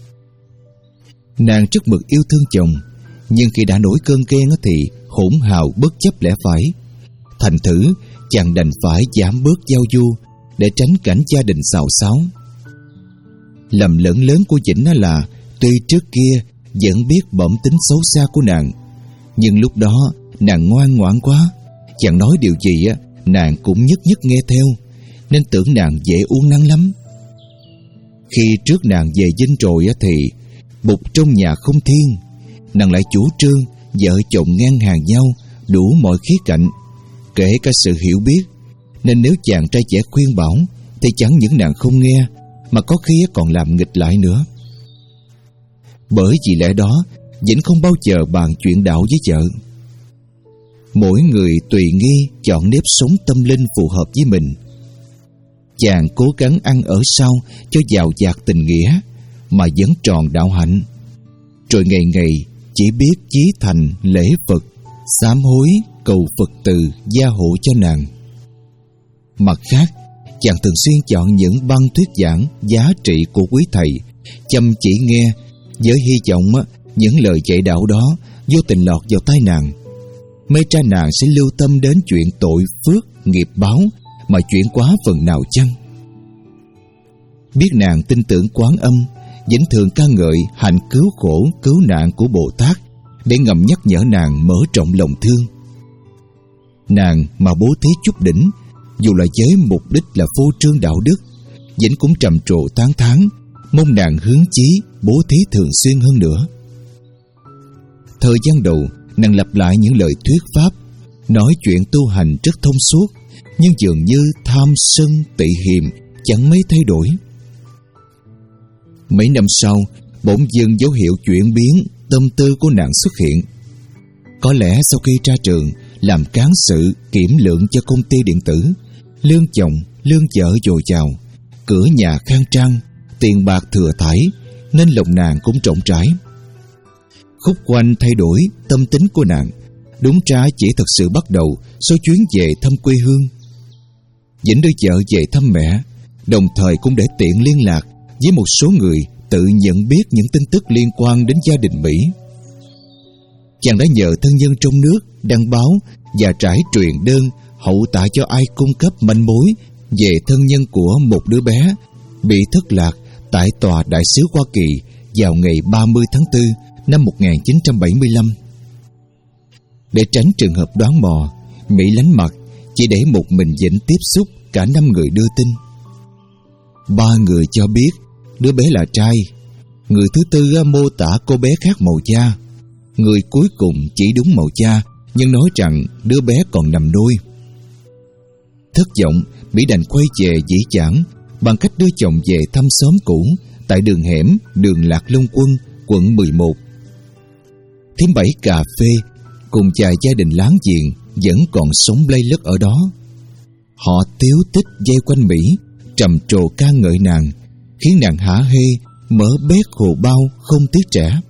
S1: Nàng rất mực yêu thương chồng, nhưng khi đã nổi cơn ghen thì hỗn hào bất chấp lẽ phải. Thành thử chàng đành phải giảm bớt giao du để tránh cảnh gia đình xào xáo. Lầm lẫn lớn của Vĩnh là tuy trước kia vẫn biết bẩm tính xấu xa của nàng, nhưng lúc đó nàng ngoan ngoãn quá, chàng nói điều gì á nàng cũng nhất nhất nghe theo, nên tưởng nàng dễ uốn nắn lắm. Khi trước nàng về dinh rồi á thì bụt trong nhà không thiên, nàng lại chủ trương vợ chồng ngang hàng nhau đủ mọi khía cạnh, kể cả sự hiểu biết, nên nếu chàng trai trẻ khuyên bảo thì chẳng những nàng không nghe, mà có khi còn làm nghịch lại nữa. Bởi vì lẽ đó, Vĩnh không bao giờ bàn chuyện đạo với vợ. Mỗi người tùy nghi chọn nếp sống tâm linh phù hợp với mình. Chàng cố gắng ăn ở sau cho giàu dạt tình nghĩa mà vẫn tròn đạo hạnh, rồi ngày ngày chỉ biết chí thành lễ Phật, sám hối cầu Phật từ gia hộ cho nàng. Mặt khác, chàng thường xuyên chọn những băng thuyết giảng giá trị của quý thầy, chăm chỉ nghe, với hy vọng những lời dạy đạo đó vô tình lọt vào tai nàng. May ra nàng sẽ lưu tâm đến chuyện tội phước nghiệp báo mà chuyển quá phần nào chăng. Biết nàng tin tưởng Quán Âm, Vĩnh thường ca ngợi hạnh cứu khổ cứu nạn của Bồ Tát để ngầm nhắc nhở nàng mở rộng lòng thương. Nàng mà bố thí chút đỉnh, dù là với mục đích là phô trương đạo đức, Vĩnh cũng trầm trồ tán thán, mong nàng hướng chí bố thí thường xuyên hơn nữa. Thời gian đầu, nàng lặp lại những lời thuyết pháp, nói chuyện tu hành rất thông suốt, nhưng dường như tham sân tị hiềm chẳng mấy thay đổi. Mấy năm sau, bỗng dưng dấu hiệu chuyển biến tâm tư của nàng xuất hiện. Có lẽ sau khi ra trường làm cán sự kiểm lượng cho công ty điện tử, lương chồng lương vợ dồi dào, cửa nhà khang trang, tiền bạc thừa thãi, nên lòng nàng cũng rộng rãi. Khúc quanh thay đổi tâm tính của nàng, đúng ra chỉ thật sự bắt đầu sau chuyến về thăm quê hương. Vĩnh đưa vợ về thăm mẹ, đồng thời cũng để tiện liên lạc với một số người tự nhận biết những tin tức liên quan đến gia đình Mỹ. Chàng đã nhờ thân nhân trong nước đăng báo và trải truyền đơn hậu tạ cho ai cung cấp manh mối về thân nhân của một đứa bé bị thất lạc tại tòa đại sứ Hoa Kỳ vào ngày ba mươi tháng tư năm một nghìn chín trăm bảy mươi lăm. Để tránh trường hợp đoán mò, Mỹ lánh mặt, chỉ để một mình Vĩnh tiếp xúc cả năm người đưa tin. Ba người cho biết đứa bé là trai, người thứ tư mô tả cô bé khác màu da, người cuối cùng chỉ đúng màu da nhưng nói rằng đứa bé còn nằm đôi. Thất vọng, Mỹ đành quay về dĩ vãng bằng cách đưa chồng về thăm xóm cũ tại đường hẻm đường Lạc Long Quân, quận mười một. Thím Bảy cà phê cùng vài gia đình láng giềng vẫn còn sống lây lất ở đó. Họ tíu tích dây quanh Mỹ, trầm trồ ca ngợi nàng, khiến nàng hả hê mở bét hồ bao không tiếc trẻ.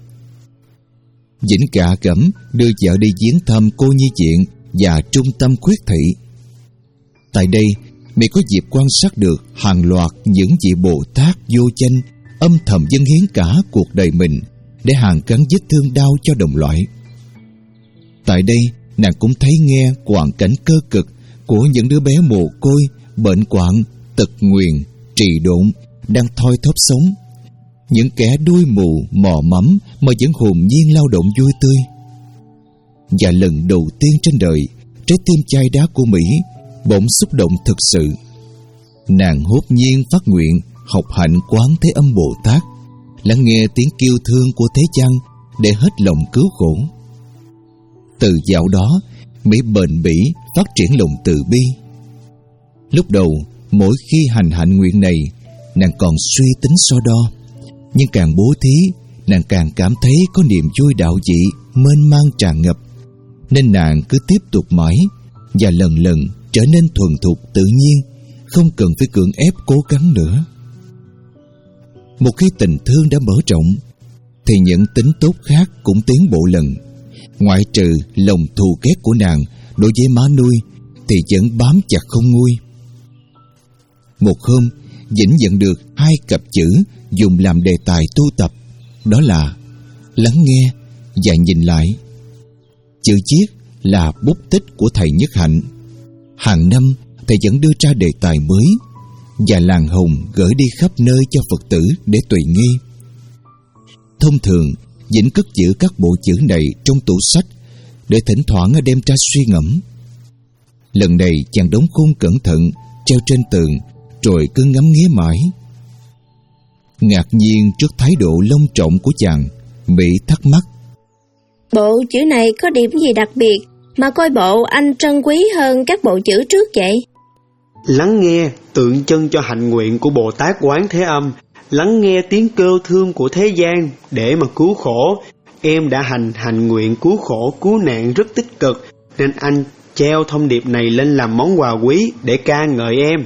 S1: Vĩnh gạ gẫm đưa vợ đi viếng thăm cô nhi viện và trung tâm khuyết thị. Tại đây, Mỹ có dịp quan sát được hàng loạt những vị Bồ Tát vô danh âm thầm dâng hiến cả cuộc đời mình để hàn gắn vết thương đau cho đồng loại. Tại đây, nàng cũng thấy nghe hoàn cảnh cơ cực của những đứa bé mồ côi, bệnh quạng, tật nguyền, trì độn đang thoi thóp sống, những kẻ đuôi mù mò mẫm mà vẫn hồn nhiên lao động vui tươi. Và lần đầu tiên trên đời, trái tim chai đá của Mỹ bỗng xúc động thực sự. Nàng hốt nhiên phát nguyện học hạnh Quán Thế Âm Bồ Tát, lắng nghe tiếng kêu thương của thế gian để hết lòng cứu khổ. Từ dạo đó, Mỹ bền bỉ phát triển lòng từ bi. Lúc đầu, mỗi khi hành hạnh nguyện này, nàng còn suy tính so đo, nhưng càng bố thí, nàng càng cảm thấy có niềm vui đạo dị mênh mang tràn ngập, nên nàng cứ tiếp tục mãi và lần lần trở nên thuần thục tự nhiên, không cần phải cưỡng ép cố gắng nữa. Một khi tình thương đã mở rộng, thì những tính tốt khác cũng tiến bộ lần. Ngoại trừ lòng thù ghét của nàng đối với má nuôi, thì vẫn bám chặt không nguôi. Một hôm, Vĩnh nhận được hai cặp chữ dùng làm đề tài tu tập, đó là lắng nghe và nhìn lại. Chữ viết là bút tích của thầy Nhất Hạnh. Hàng năm, thầy vẫn đưa ra đề tài mới, và làng hồng gửi đi khắp nơi cho Phật tử để tùy nghi. Thông thường, Vĩnh cất giữ các bộ chữ này trong tủ sách để thỉnh thoảng đem ra suy ngẫm. Lần này chàng đóng khung cẩn thận treo trên tường, rồi cứ ngắm nghía mãi. Ngạc nhiên trước thái độ long trọng của chàng, Mỹ thắc mắc:
S3: Bộ chữ này có điểm gì đặc biệt mà coi bộ anh trân quý hơn các bộ chữ trước vậy?
S2: Lắng nghe tượng trưng cho hạnh nguyện của Bồ Tát Quán Thế Âm lắng nghe tiếng kêu thương của thế gian để mà cứu khổ. Em đã hành hành nguyện cứu khổ cứu nạn rất tích cực, nên anh treo thông điệp này lên làm món quà quý để ca ngợi em.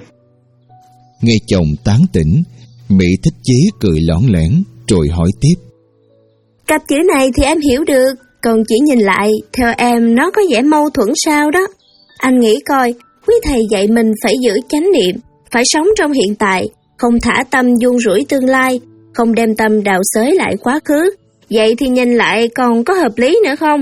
S1: Nghe chồng tán tỉnh, Mỹ Thích Chí cười lõn lẻn rồi hỏi tiếp.
S3: Cặp chữ này thì em hiểu được, còn chỉ nhìn lại, theo em nó có vẻ mâu thuẫn sao đó. Anh nghĩ coi, quý thầy dạy mình phải giữ chánh niệm, phải sống trong hiện tại, không thả tâm buông rủi tương lai, không đem tâm đào xới lại quá khứ. Vậy thì nhìn lại còn có hợp lý nữa không?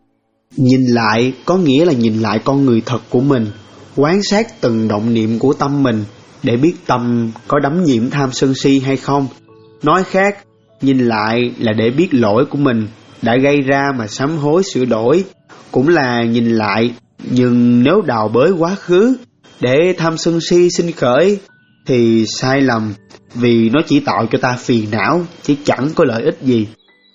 S2: Nhìn lại có nghĩa là nhìn lại con người thật của mình, quan sát từng động niệm của tâm mình để biết tâm có đắm nhiễm tham sân si hay không. Nói khác, nhìn lại là để biết lỗi của mình đã gây ra mà sám hối sửa đổi. Cũng là nhìn lại, nhưng nếu đào bới quá khứ để tham sân si sinh khởi thì sai lầm, vì nó chỉ tạo cho ta phiền não chứ chẳng có lợi ích gì.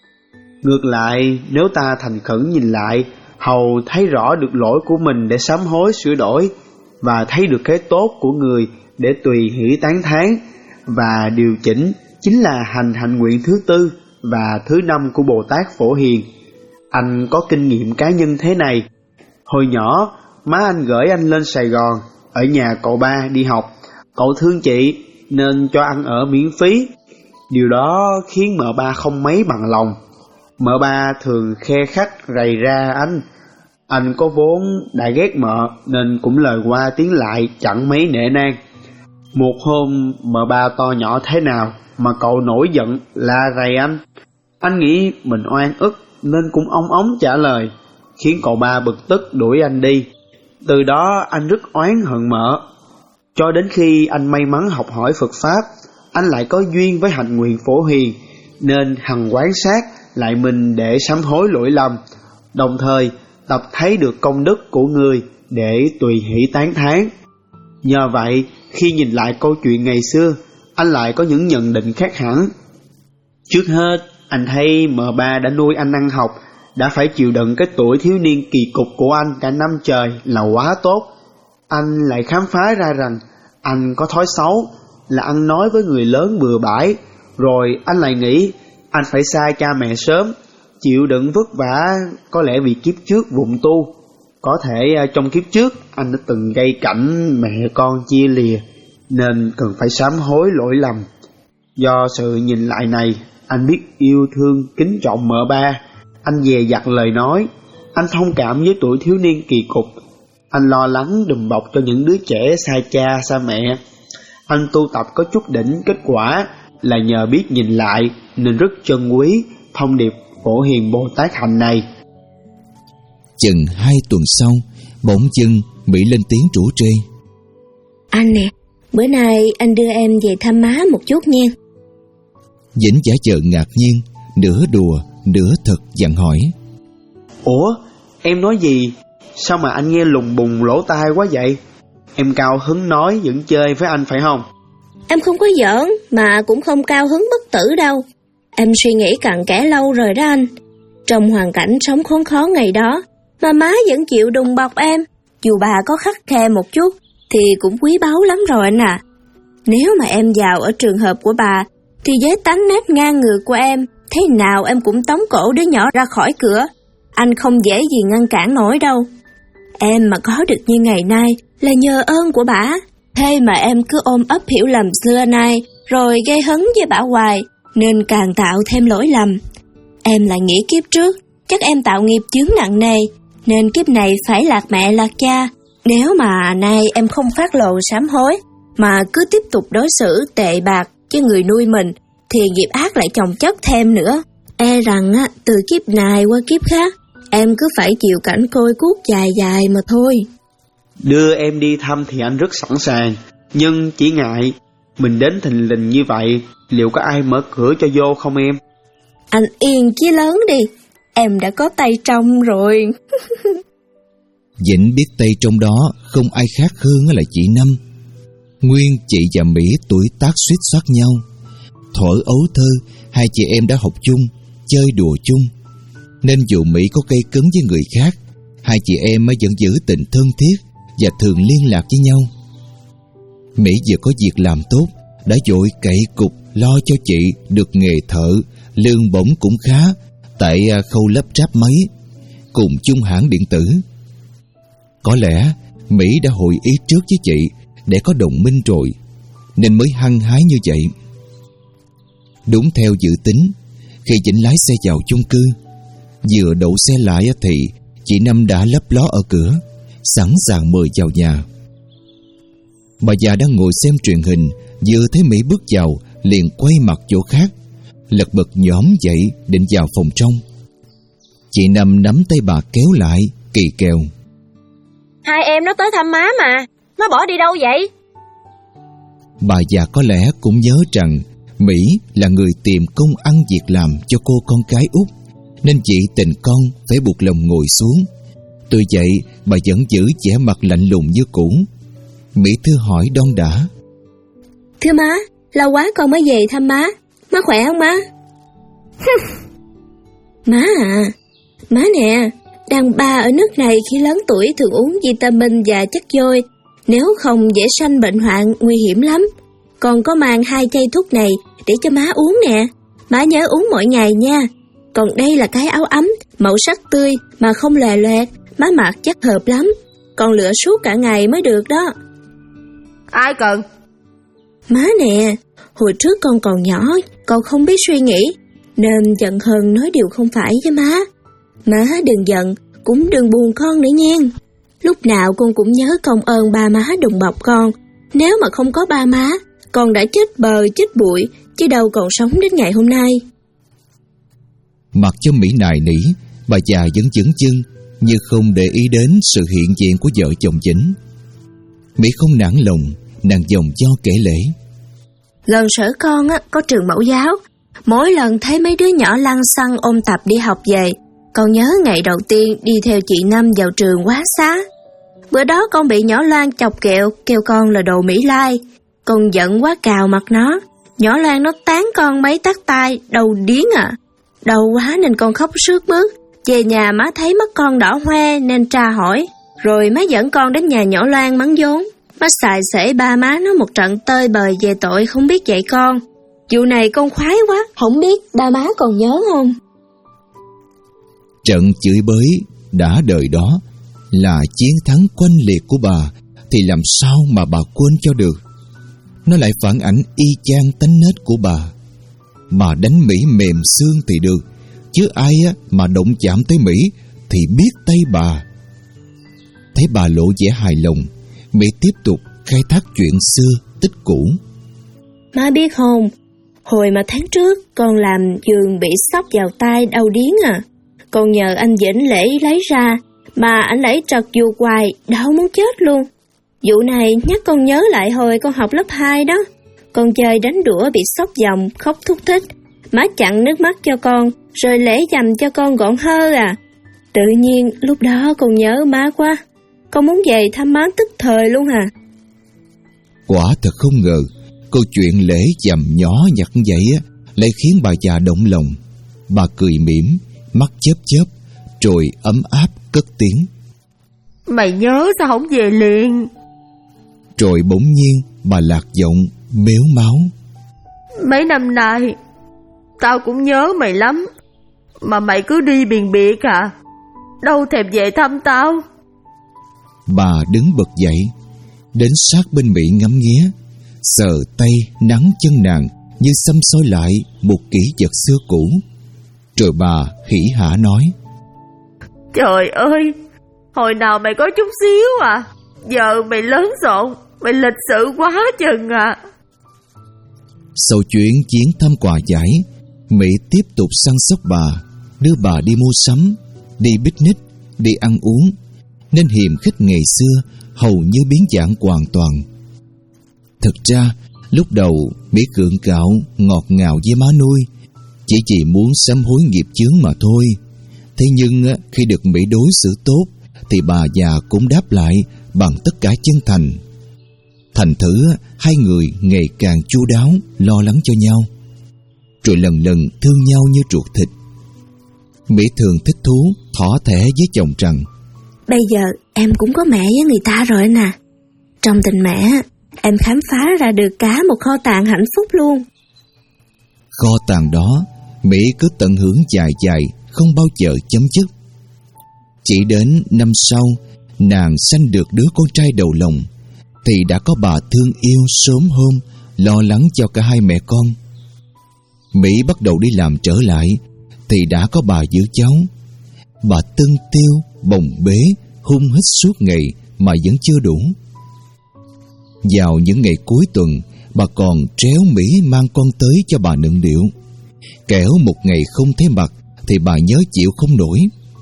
S2: Ngược lại, nếu ta thành khẩn nhìn lại, hầu thấy rõ được lỗi của mình để sám hối sửa đổi, và thấy được cái tốt của người để tùy hỷ tán thán và điều chỉnh, chính là hành hạnh nguyện thứ tư và thứ năm của Bồ Tát Phổ Hiền. Anh có kinh nghiệm cá nhân thế này. Hồi nhỏ, má anh gửi anh lên Sài Gòn, ở nhà cậu ba đi học. Cậu thương chị nên cho ăn ở miễn phí. Điều đó khiến mợ ba không mấy bằng lòng. Mợ ba thường khe khắt rầy ra anh. Anh có vốn đã ghét mợ nên cũng lời qua tiếng lại chẳng mấy nể nang. Một hôm mợ ba to nhỏ thế nào mà cậu nổi giận la rầy anh. Anh nghĩ mình oan ức nên cũng ong ống trả lời, khiến cậu ba bực tức đuổi anh đi. Từ đó anh rất oán hận mợ. Cho đến khi anh may mắn học hỏi Phật Pháp, anh lại có duyên với hạnh nguyện Phổ Hiền, nên hằng quán sát lại mình để sám hối lỗi lầm, đồng thời tập thấy được công đức của người để tùy hỷ tán thán. Nhờ vậy, khi nhìn lại câu chuyện ngày xưa, anh lại có những nhận định khác hẳn. Trước hết, anh thấy mợ ba đã nuôi anh ăn học, đã phải chịu đựng cái tuổi thiếu niên kỳ cục của anh cả năm trời là quá tốt. Anh lại khám phá ra rằng anh có thói xấu là ăn nói với người lớn bừa bãi. Rồi anh lại nghĩ anh phải xa cha mẹ sớm, chịu đựng vất vả, có lẽ vì kiếp trước vụng tu. Có thể trong kiếp trước anh đã từng gây cảnh mẹ con chia lìa, nên cần phải sám hối lỗi lầm. Do sự nhìn lại này, anh biết yêu thương, kính trọng mợ ba. Anh dè dặt lời nói, anh thông cảm với tuổi thiếu niên kỳ cục. Anh lo lắng đùm bọc cho những đứa trẻ xa cha xa mẹ. Anh tu tập có chút đỉnh kết quả là nhờ biết nhìn lại, nên rất trân quý thông điệp Phổ Hiền Bồ Tát hạnh này.
S1: Chừng hai tuần sau, bỗng dưng Mỹ lên tiếng rủ rê.
S3: Anh nè, bữa nay anh đưa em về thăm má một chút nha.
S1: Vĩnh giả vờ ngạc nhiên, nửa đùa nửa thật dặn hỏi.
S2: Ủa, em nói gì? Sao mà anh nghe lùng bùng lỗ tai quá vậy? Em cao hứng nói vẫn chơi với anh phải không?
S3: Em không có giỡn, mà cũng không cao hứng bất tử đâu. Em suy nghĩ cặn kẽ lâu rồi đó anh. Trong hoàn cảnh sống khốn khó ngày đó, mà má vẫn chịu đùm bọc em, dù bà có khắt khe một chút, thì cũng quý báu lắm rồi anh à. Nếu mà em vào ở trường hợp của bà, thì với tánh nết ngang ngược của em, thế nào em cũng tống cổ đứa nhỏ ra khỏi cửa. Anh không dễ gì ngăn cản nổi đâu. Em mà có được như ngày nay là nhờ ơn của bà. Thế mà em cứ ôm ấp hiểu lầm xưa nay, rồi gây hấn với bà hoài, nên càng tạo thêm lỗi lầm. Em lại nghĩ kiếp trước, chắc em tạo nghiệp chướng nặng nề, nên kiếp này phải lạc mẹ lạc cha. Nếu mà nay em không phát lộ sám hối, mà cứ tiếp tục đối xử tệ bạc với người nuôi mình, thì nghiệp ác lại chồng chất thêm nữa. E rằng á, từ kiếp này qua kiếp khác, em cứ phải chịu cảnh côi cuốc dài dài mà thôi.
S2: Đưa em đi thăm thì anh rất sẵn sàng, nhưng chỉ ngại mình đến thình lình như vậy, liệu có ai mở cửa cho vô không em?
S3: Anh yên chí lớn đi, em đã có tay trong rồi.
S1: Vĩnh biết tay trong đó không ai khác hơn là chị Năm. Nguyên chị và Mỹ tuổi tác suýt soát nhau. Thuở ấu thơ, hai chị em đã học chung, chơi đùa chung, nên dù Mỹ có gây cấn với người khác, hai chị em mới vẫn giữ tình thân thiết và thường liên lạc với nhau. Mỹ vừa có việc làm tốt, đã vội cậy cục lo cho chị được nghề thợ, lương bổng cũng khá tại khâu lắp ráp máy cùng chung hãng điện tử. Có lẽ Mỹ đã hội ý trước với chị để có đồng minh rồi, nên mới hăng hái như vậy. Đúng theo dự tính, khi Vĩnh lái xe vào chung cư, vừa đậu xe lại thì chị Năm đã lấp ló ở cửa, sẵn sàng mời vào nhà. Bà già đang ngồi xem truyền hình, vừa thấy Mỹ bước vào liền quay mặt chỗ khác, lật bật nhổm dậy định vào phòng trong. Chị Năm nắm tay bà kéo lại, kỳ kèo:
S7: Hai em nó tới thăm má mà, nó bỏ đi đâu vậy?
S1: Bà già có lẽ cũng nhớ rằng Mỹ là người tìm công ăn việc làm cho cô con gái út, nên chị tình con phải buộc lòng ngồi xuống. Tuy vậy bà vẫn giữ vẻ mặt lạnh lùng như cũ. Mỹ thưa hỏi đon đả:
S3: Thưa má, lâu quá con mới về thăm má. Má khỏe không má? Má à, má nè, đàn bà ở nước này khi lớn tuổi thường uống vitamin và chất vôi, nếu không dễ sanh bệnh hoạn nguy hiểm lắm. Con có mang hai chai thuốc này để cho má uống nè. Má nhớ uống mỗi ngày nha. Còn đây là cái áo ấm, màu sắc tươi mà không lòe loẹt, má mặc chắc hợp lắm. Con lựa suốt cả ngày mới được đó.
S5: Ai cần?
S3: Má nè, hồi trước con còn nhỏ, con không biết suy nghĩ, nên giận hờn nói điều không phải với má. Má đừng giận, cũng đừng buồn con nữa nha. Lúc nào con cũng nhớ công ơn ba má đùm bọc con. Nếu mà không có ba má, con đã chết bờ chết bụi, chứ đâu còn sống đến ngày hôm nay.
S1: Mặc cho Mỹ nài nỉ, bà già vẫn chững chưng như không để ý đến sự hiện diện của vợ chồng Vĩnh. Mỹ không nản lòng, nàng dòng do kể lể:
S3: Gần sở con á, có trường mẫu giáo. Mỗi lần thấy mấy đứa nhỏ lăng xăng ôn tập đi học về, con nhớ ngày đầu tiên đi theo chị Năm vào trường quá xá. Bữa đó con bị nhỏ Loan chọc kẹo, kêu con là đồ Mỹ Lai. Con giận quá cào mặt nó. Nhỏ Loan nó tán con mấy tát tai, đầu điếng à. Đau quá nên con khóc sướt mướt. Về nhà má thấy mắt con đỏ hoe nên tra hỏi. Rồi má dẫn con đến nhà nhỏ Loan mắng vốn. Má xài xể ba má nó một trận tơi bời về tội không biết dạy con. Vụ này con khoái quá, không biết ba má còn nhớ không?
S1: Trận chửi bới đã đời đó là chiến thắng oanh liệt của bà, thì làm sao mà bà quên cho được. Nó lại phản ảnh y chang tánh nết của bà. Mà đánh Mỹ mềm xương thì được, chứ ai á mà động chạm tới Mỹ thì biết tay bà. Thấy bà lộ vẻ hài lòng, Mỹ tiếp tục khai thác chuyện xưa tích cũ.
S3: Má biết không, hồi mà tháng trước con làm giường bị xóc vào tay đau điếng à. Con nhờ anh Vĩnh lễ lấy ra, mà anh lấy trật dù hoài, đau muốn chết luôn. Vụ này nhắc con nhớ lại hồi con học lớp hai đó. Con chơi đánh đũa bị xóc vòng, khóc thúc thích. Má chặn nước mắt cho con, rồi lễ dầm cho con gọn hơ à. Tự nhiên lúc đó con nhớ má quá. Con muốn về thăm má tức thời luôn à.
S1: Quả thật không ngờ, câu chuyện lễ dầm nhỏ nhặt vậy á lại khiến bà già động lòng. Bà cười mỉm, mắt chớp chớp, rồi ấm áp cất tiếng:
S5: Mày nhớ sao không về liền?
S1: Rồi bỗng nhiên bà lạc giọng mếu máo:
S5: Mấy năm nay tao cũng nhớ mày lắm, mà mày cứ đi biền biệt à, đâu thèm về thăm tao.
S1: Bà đứng bật dậy, đến sát bên Mỹ ngắm nghía, sờ tay nắng chân nàng như xăm soi lại một kỷ vật xưa cũ. Rồi bà hỉ hả nói:
S5: Trời ơi, hồi nào mày có chút xíu à, giờ mày lớn rộn, mày lịch sự quá chừng à.
S1: Sau chuyến chuyến thăm quà giải, Mỹ tiếp tục săn sóc bà, đưa bà đi mua sắm, đi picnic, đi ăn uống, nên hiềm khích ngày xưa hầu như biến dạng hoàn toàn. Thực ra lúc đầu Mỹ gượng gạo ngọt ngào với má nuôi, chỉ chỉ muốn sám hối nghiệp chướng mà thôi. Thế nhưng khi được Mỹ đối xử tốt thì bà già cũng đáp lại bằng tất cả chân thành. Thành thử hai người ngày càng chu đáo lo lắng cho nhau, rồi lần lần thương nhau như ruột thịt. Mỹ thường thích thú thỏ thẻ với chồng rằng:
S3: Bây giờ em cũng có mẹ với người ta rồi nè. Trong tình mẹ, em khám phá ra được cả một kho tàng hạnh phúc luôn.
S1: Kho tàng đó, Mỹ cứ tận hưởng dài dài, không bao giờ chấm dứt. Chỉ đến năm sau, nàng sanh được đứa con trai đầu lòng, thì đã có bà thương yêu sớm hôm, lo lắng cho cả hai mẹ con. Mỹ bắt đầu đi làm trở lại, thì đã có bà giữ cháu. Bà tưng tiêu, bồng bế, hung hít suốt ngày mà vẫn chưa đủ. Vào những ngày cuối tuần, bà còn tréo Mỹ mang con tới cho bà nựng điệu. Kẻo một ngày không thấy mặt thì bà nhớ chịu không nổi.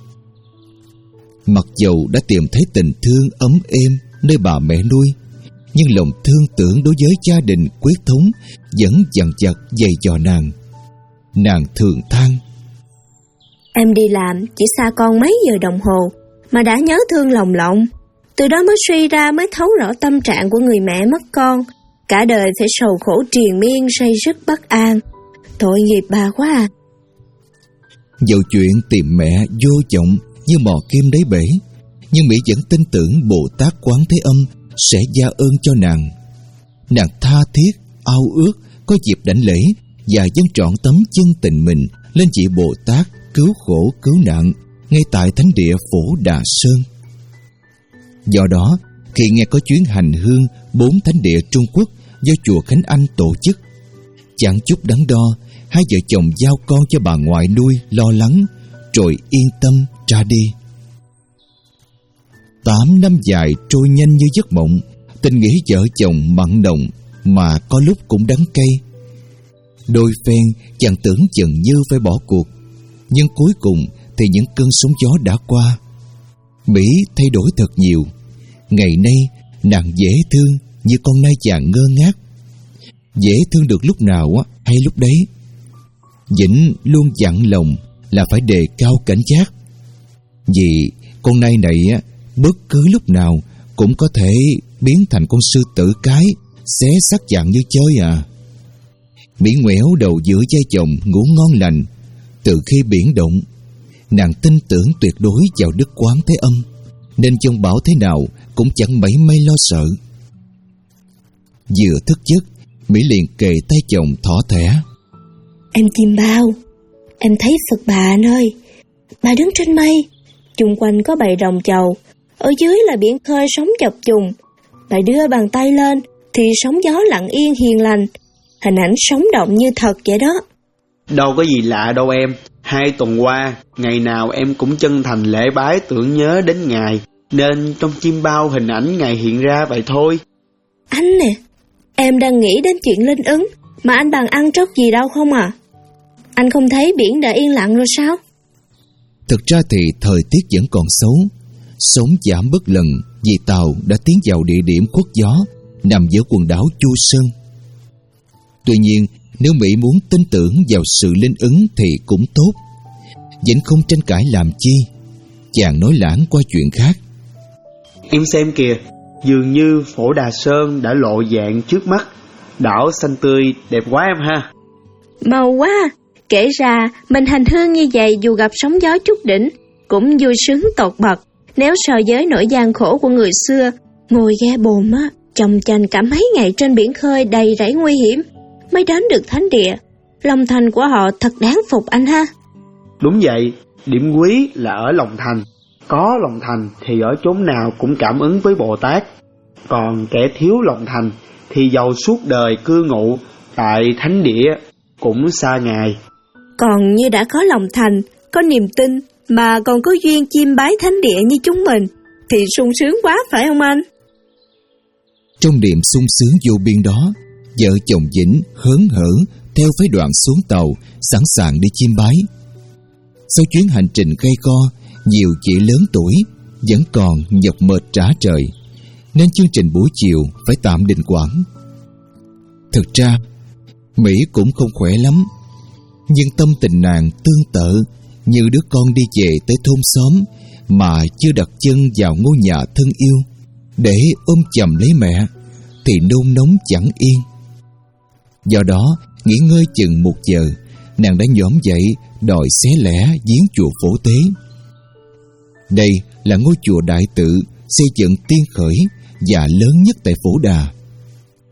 S1: Mặc dầu đã tìm thấy tình thương ấm êm nơi bà mẹ nuôi, nhưng lòng thương tưởng đối với gia đình quyết thống vẫn dằn vặt dày dò nàng. Nàng thường than:
S3: Em đi làm chỉ xa con mấy giờ đồng hồ mà đã nhớ thương lòng lộng. Từ đó mới suy ra, mới thấu rõ tâm trạng của người mẹ mất con, cả đời phải sầu khổ triền miên, say rứt bất an. Tội nghiệp bà quá à.
S1: Dẫu chuyện tìm mẹ vô vọng như mò kim đáy bể, nhưng Mỹ vẫn tin tưởng Bồ Tát Quán Thế Âm sẽ gia ơn cho nàng. Nàng tha thiết, ao ước có dịp đảnh lễ và dâng trọn tấm chân tình mình lên vị Bồ Tát cứu khổ cứu nạn ngay tại thánh địa Phổ Đà Sơn. Do đó, khi nghe có chuyến hành hương bốn thánh địa Trung Quốc do chùa Khánh Anh tổ chức, chẳng chút đắn đo, hai vợ chồng giao con cho bà ngoại nuôi lo lắng, rồi yên tâm ra đi. Tám năm dài trôi nhanh như giấc mộng, tình nghĩa vợ chồng mặn nồng mà có lúc cũng đắng cay. Đôi phen chàng tưởng chừng như phải bỏ cuộc, nhưng cuối cùng thì những cơn sóng gió đã qua. Mỹ thay đổi thật nhiều. Ngày nay nàng dễ thương như con nai vàng ngơ ngác. Dễ thương được lúc nào hay lúc đấy. Vĩnh luôn dặn lòng là phải đề cao cảnh giác, vì con nai này bất cứ lúc nào cũng có thể biến thành con sư tử cái, xé xác dạng như chơi à. Mỹ ngoẻo đầu giữa vai chồng ngủ ngon lành. Từ khi biển động, nàng tin tưởng tuyệt đối vào Đức Quán Thế Âm, nên trong bão thế nào cũng chẳng mảy may lo sợ. Vừa thức giấc, Mỹ liền kề tay chồng thỏ thẻ:
S3: Em chim bao, em thấy Phật bà ơi. Bà đứng trên mây, chung quanh có bầy rồng chầu, ở dưới là biển khơi sóng chập trùng. Bà đưa bàn tay lên thì sóng gió lặng yên hiền lành, hình ảnh sống động như thật vậy đó.
S2: Đâu có gì lạ đâu em. Hai tuần qua, ngày nào em cũng chân thành lễ bái tưởng nhớ đến Ngài, nên trong chim bao hình ảnh Ngài hiện ra vậy thôi.
S3: Anh nè, em đang nghĩ đến chuyện linh ứng mà anh bằng ăn tróc gì đâu không à? Anh không thấy biển đã yên lặng rồi sao?
S1: Thực ra thì thời tiết vẫn còn xấu, sóng giảm bất lần vì tàu đã tiến vào địa điểm khuất gió nằm giữa quần đảo Chu Sơn. Tuy nhiên, nếu Mỹ muốn tin tưởng vào sự linh ứng thì cũng tốt. Vẫn không tranh cãi làm chi. Chàng nói lãng qua chuyện khác:
S2: Em xem kìa, dường như Phổ Đà Sơn đã lộ dạng trước mắt. Đảo xanh tươi đẹp quá em ha.
S3: Màu quá. Kể ra mình hành hương như vậy, dù gặp sóng gió chút đỉnh cũng vui sướng tột bậc. Nếu so với nỗi gian khổ của người xưa, ngồi ghe bồn á, chồng chành cả mấy ngày trên biển khơi đầy rẫy nguy hiểm mới đến được thánh địa. Lòng thành của họ thật đáng phục anh ha.
S2: Đúng vậy, điểm quý là ở lòng thành. Có lòng thành thì ở chốn nào cũng cảm ứng với Bồ Tát. Còn kẻ thiếu lòng thành thì dầu suốt đời cư ngụ tại thánh địa cũng xa Ngài.
S3: Còn như đã có lòng thành, có niềm tin mà còn có duyên chiêm bái thánh địa như chúng mình thì sung sướng quá phải không anh?
S1: Trong niềm sung sướng vô biên đó, vợ chồng Vĩnh hớn hở theo phái đoàn xuống tàu, sẵn sàng đi chiêm bái. Sau chuyến hành trình gay go, nhiều chị lớn tuổi vẫn còn nhọc mệt trả trời, nên chương trình buổi chiều phải tạm đình quản. Thực ra Mỹ cũng không khỏe lắm, nhưng tâm tình nàng tương tự như đứa con đi về tới thôn xóm mà chưa đặt chân vào ngôi nhà thân yêu để ôm chầm lấy mẹ thì nôn nóng chẳng yên. Do đó, nghỉ ngơi chừng một giờ, nàng đã nhổm dậy đòi xé lẻ viếng chùa Phổ Tế. Đây là ngôi chùa đại tự xây dựng tiên khởi và lớn nhất tại Phổ Đà.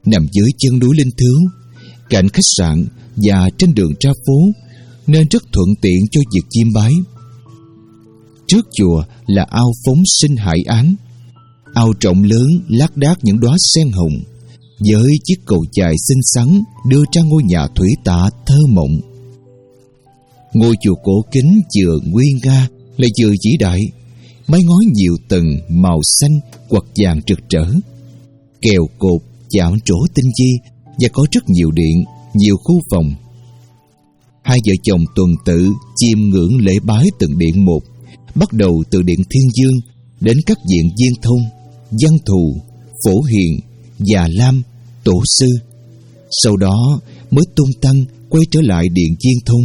S1: nằm dưới chân núi Linh Thiếu, cạnh khách sạn và trên đường ra phố, nên rất thuận tiện cho việc chiêm bái. Trước chùa là ao phóng sinh hải án, ao rộng lớn lác đác những đóa sen hồng, với chiếc cầu dài xinh xắn đưa ra ngôi nhà thủy tạ thơ mộng. Ngôi chùa cổ kính vừa nguy nga lại vừa vĩ đại, mái ngói nhiều tầng màu xanh quặt vàng rực rỡ, kèo cột chạm trổ tinh vi, và có rất nhiều điện, nhiều khu phòng. Hai vợ chồng tuần tự chiêm ngưỡng lễ bái từng điện một, bắt đầu từ điện Thiên Dương đến các viện Viên Thông, Văn Thù, Phổ Hiền, Già Lam, Tổ Sư. Sau đó mới tung tăng quay trở lại điện Viên Thông.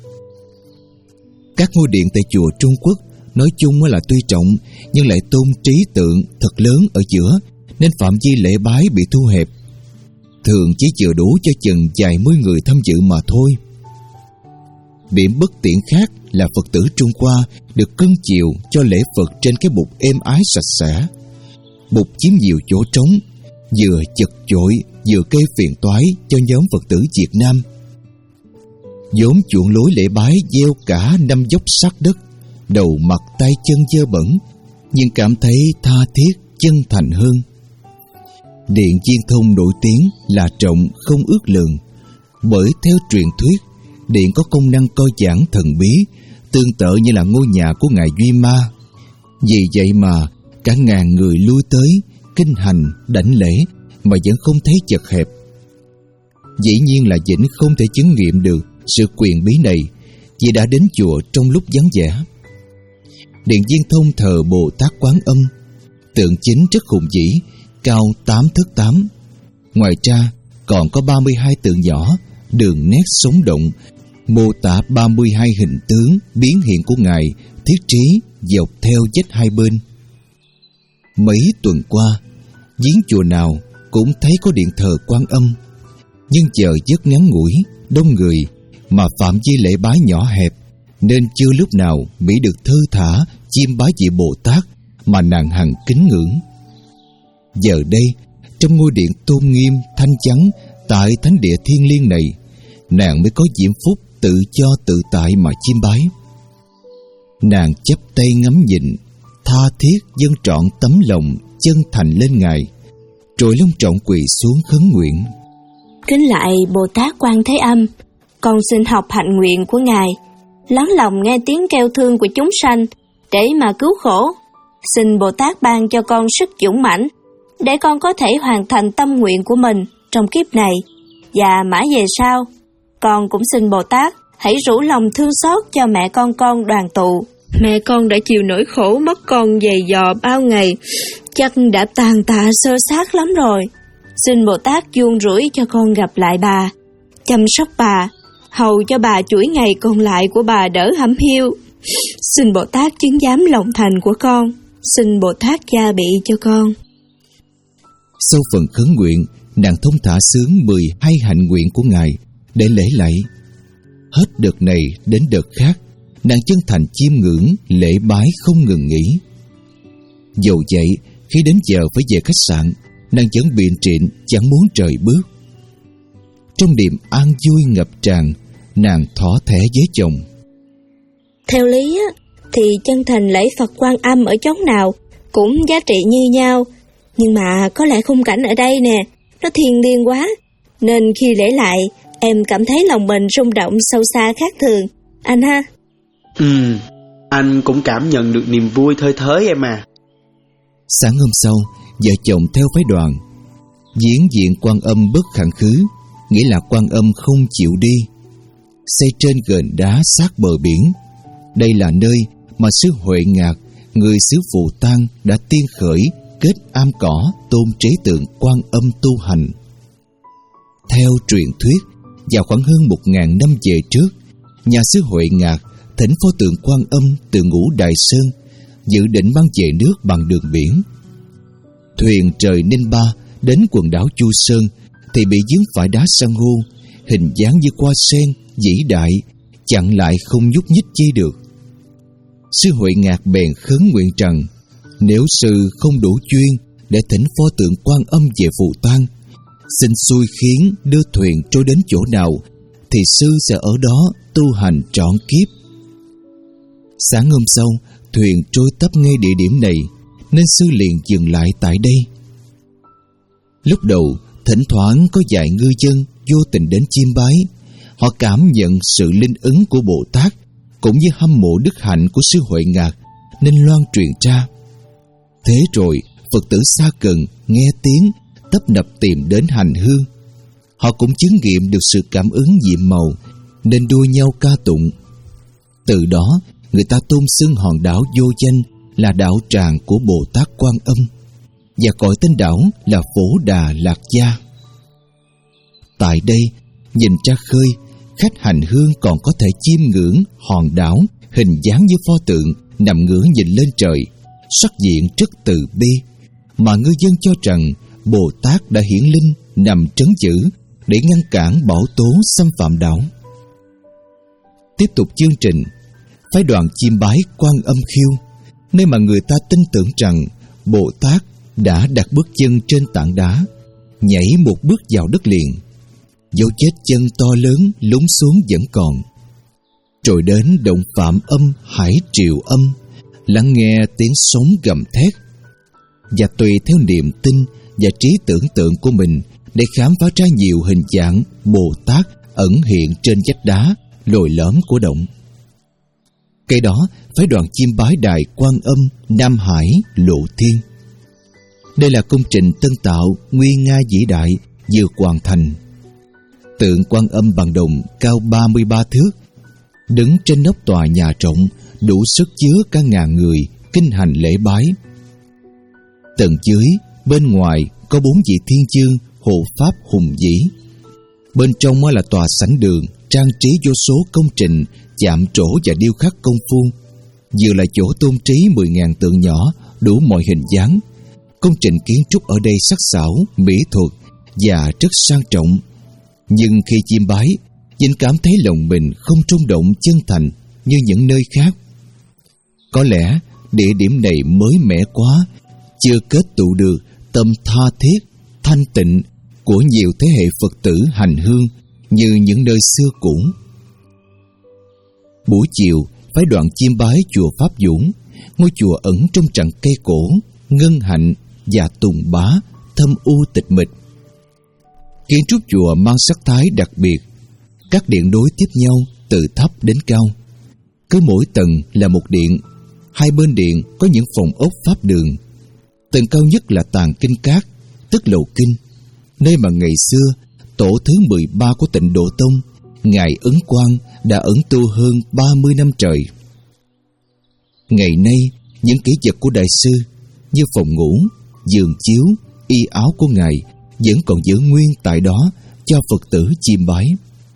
S1: Các ngôi điện tại chùa Trung Quốc nói chung là tuy trọng nhưng lại tôn trí tượng thật lớn ở giữa, nên phạm vi lễ bái bị thu hẹp, thường chỉ vừa đủ cho chừng vài mươi người tham dự mà thôi. Điểm bất tiện khác là Phật tử Trung Hoa được cưng chiều cho lễ Phật trên cái bục êm ái sạch sẽ. Bục chiếm nhiều chỗ trống, vừa chật chội vừa gây phiền toái cho nhóm Phật tử Việt Nam. vốn chuộng lối lễ bái gieo cả năm dốc sát đất, đầu mặt tay chân dơ bẩn, nhưng cảm thấy tha thiết chân thành hơn. Điện Viên Thông nổi tiếng là trọng không ước lượng, bởi theo truyền thuyết, điện có công năng coi giảng thần bí, tương tự như là ngôi nhà của ngài Duy Ma. Vì vậy mà cả ngàn người lui tới kinh hành đảnh lễ mà vẫn không thấy chật hẹp. Dĩ nhiên là Vĩnh không thể chứng nghiệm được sự quyền bí này vì đã đến chùa trong lúc vắng vẻ. Điện Viên Thông thờ Bồ Tát Quán Âm, tượng chính rất hùng vĩ, cao tám thước tám. Ngoài ra còn có ba mươi hai tượng nhỏ, đường nét sống động, mô tả ba mươi hai hình tướng biến hiện của ngài thiết trí dọc theo vách hai bên. Mấy tuần qua, viếng chùa nào cũng thấy có điện thờ Quan Âm, nhưng giờ rất ngắn ngủi, đông người, mà phạm vi lễ bái nhỏ hẹp, nên chưa lúc nào Mỹ được thư thả chiêm bái vị Bồ Tát mà nàng hằng kính ngưỡng. Giờ đây, trong ngôi điện tôn nghiêm thanh chắn tại thánh địa thiêng liêng này, nàng mới có diễm phúc tự do tự tại mà chiêm bái. Nàng chắp tay ngắm nhìn, tha thiết dâng trọn tấm lòng chân thành lên ngài, rồi long trọng quỳ xuống khấn nguyện.
S3: Kính lại Bồ Tát Quan Thế Âm, con xin học hạnh nguyện của ngài, lắng lòng nghe tiếng kêu thương của chúng sanh để mà cứu khổ. Xin Bồ Tát ban cho con sức dũng mãnh để con có thể hoàn thành tâm nguyện của mình trong kiếp này, và mãi về sau, con cũng xin Bồ Tát hãy rủ lòng thương xót cho mẹ con con Đoàn Tụ. Mẹ con đã chịu nỗi khổ mất con dày dò bao ngày, chắc đã tàn tạ sơ xác lắm rồi. Xin Bồ Tát vuông rủi cho con gặp lại bà, chăm sóc bà, hầu cho bà chuỗi ngày còn lại của bà đỡ hẩm hiu. Xin Bồ Tát chứng giám lòng thành của con, xin Bồ Tát gia bị cho con.
S1: Sau phần khấn nguyện, nàng thông thả sướng mười hai hạnh nguyện của ngài để lễ lạy. Hết đợt này đến đợt khác, nàng chân thành chiêm ngưỡng lễ bái không ngừng nghỉ. Dầu vậy, khi đến giờ phải về khách sạn, nàng vẫn biện trịnh chẳng muốn rời bước. Trong niềm an vui ngập tràn, nàng thỏ thẻ với chồng.
S3: Theo lý á, thì chân thành lễ Phật Quan Âm ở chốn nào cũng giá trị như nhau, nhưng mà có lẽ khung cảnh ở đây nè, nó thiêng liêng quá, nên khi lễ lại, em cảm thấy lòng mình rung động sâu xa khác thường, anh ha.
S2: Ừ, anh cũng cảm nhận được niềm vui thơi thới em à.
S1: Sáng hôm sau, vợ chồng theo phái đoàn viếng viện Quan Âm bất khẳng khứ, nghĩa là Quan Âm không chịu đi, xây trên gền đá sát bờ biển. Đây là nơi mà xứ Huệ Ngạc, người xứ Phù Tang đã tiên khởi kết am cỏ tôn chế tượng Quan Âm tu hành. Theo truyền thuyết, vào khoảng hơn một ngàn năm về trước, nhà xứ Huệ Ngạc thỉnh pho tượng Quan Âm từ Ngũ Đại Sơn, dự định mang về nước bằng đường biển. Thuyền rời Ninh Ba đến quần đảo Chu Sơn thì bị vướng phải đá san hô, hình dáng như hoa sen vĩ đại, chặn lại không nhúc nhích chi được. Sư Huệ Ngạc bèn khấn nguyện rằng nếu sư không đủ chuyên để thỉnh pho tượng Quan Âm về Phù Tang, xin xui khiến đưa thuyền trôi đến chỗ nào thì sư sẽ ở đó tu hành trọn kiếp. Sáng hôm sau, thuyền trôi tấp ngay địa điểm này, nên sư liền dừng lại tại đây. Lúc đầu, thỉnh thoảng có vài ngư dân vô tình đến chiêm bái. Họ cảm nhận sự linh ứng của Bồ Tát, cũng như hâm mộ đức hạnh của sư Huệ Ngạc, nên loan truyền ra. Thế rồi, Phật tử xa gần nghe tiếng tấp nập tìm đến hành hương. Họ cũng chứng nghiệm được sự cảm ứng nhiệm màu, nên đua nhau ca tụng. Từ đó, người ta tôn xưng hòn đảo vô danh là đảo tràng của Bồ Tát Quan Âm, và gọi tên đảo là Phổ Đà Lạc Gia. Tại đây, nhìn ra khơi, khách hành hương còn có thể chiêm ngưỡng hòn đảo hình dáng như pho tượng nằm ngửa nhìn lên trời, sắc diện rất từ bi, mà ngư dân cho rằng Bồ Tát đã hiển linh nằm trấn giữ để ngăn cản bão tố xâm phạm đảo. Tiếp tục chương trình, phái đoàn chiêm bái Quan Âm Khiêu, nơi mà người ta tin tưởng rằng Bồ Tát đã đặt bước chân trên tảng đá, nhảy một bước vào đất liền. Dấu vết chân to lớn lún xuống vẫn còn. Rồi đến động Phạm Âm Hải Triều Âm, lắng nghe tiếng sóng gầm thét, và tùy theo niềm tin và trí tưởng tượng của mình để khám phá ra nhiều hình dạng Bồ Tát ẩn hiện trên vách đá lồi lõm của động. Cái đó phái đoàn chiêm bái đài Quan Âm Nam Hải Lộ Thiên. Đây là công trình tân tạo nguy nga vĩ đại vừa hoàn thành. Tượng Quan Âm bằng đồng cao ba mươi ba thước, đứng trên nóc tòa nhà rộng đủ sức chứa cả ngàn người kinh hành lễ bái. Tầng dưới, bên ngoài có bốn vị thiên chương hộ pháp hùng vĩ. Bên trong là tòa sảnh đường trang trí vô số công trình chạm trổ và điêu khắc công phu, vừa là chỗ tôn trí mười ngàn tượng nhỏ đủ mọi hình dáng. Công trình kiến trúc ở đây sắc sảo, mỹ thuật và rất sang trọng. Nhưng khi chiêm bái, Vĩnh cảm thấy lòng mình không rung động chân thành như những nơi khác. Có lẽ địa điểm này mới mẻ quá, chưa kết tụ được tâm tha thiết, thanh tịnh của nhiều thế hệ Phật tử hành hương như những nơi xưa cũ. Buổi chiều, phái đoàn chiêm bái chùa Pháp Dũng, ngôi chùa ẩn trong trận cây cổ, ngân hạnh và tùng bá, thâm u tịch mịch. Kiến trúc chùa mang sắc thái đặc biệt, các điện nối tiếp nhau từ thấp đến cao. Cứ mỗi tầng là một điện, hai bên điện có những phòng ốc pháp đường. Tầng cao nhất là tàng kinh cát, tức lầu kinh, nơi mà ngày xưa tổ thứ mười ba của Tịnh Độ Tông, ngài Ấn Quang đã ẩn tu hơn ba mươi năm trời. Ngày nay, những kỷ vật của đại sư như phòng ngủ, giường chiếu, y áo của ngài vẫn còn giữ nguyên tại đó cho Phật tử chiêm bái.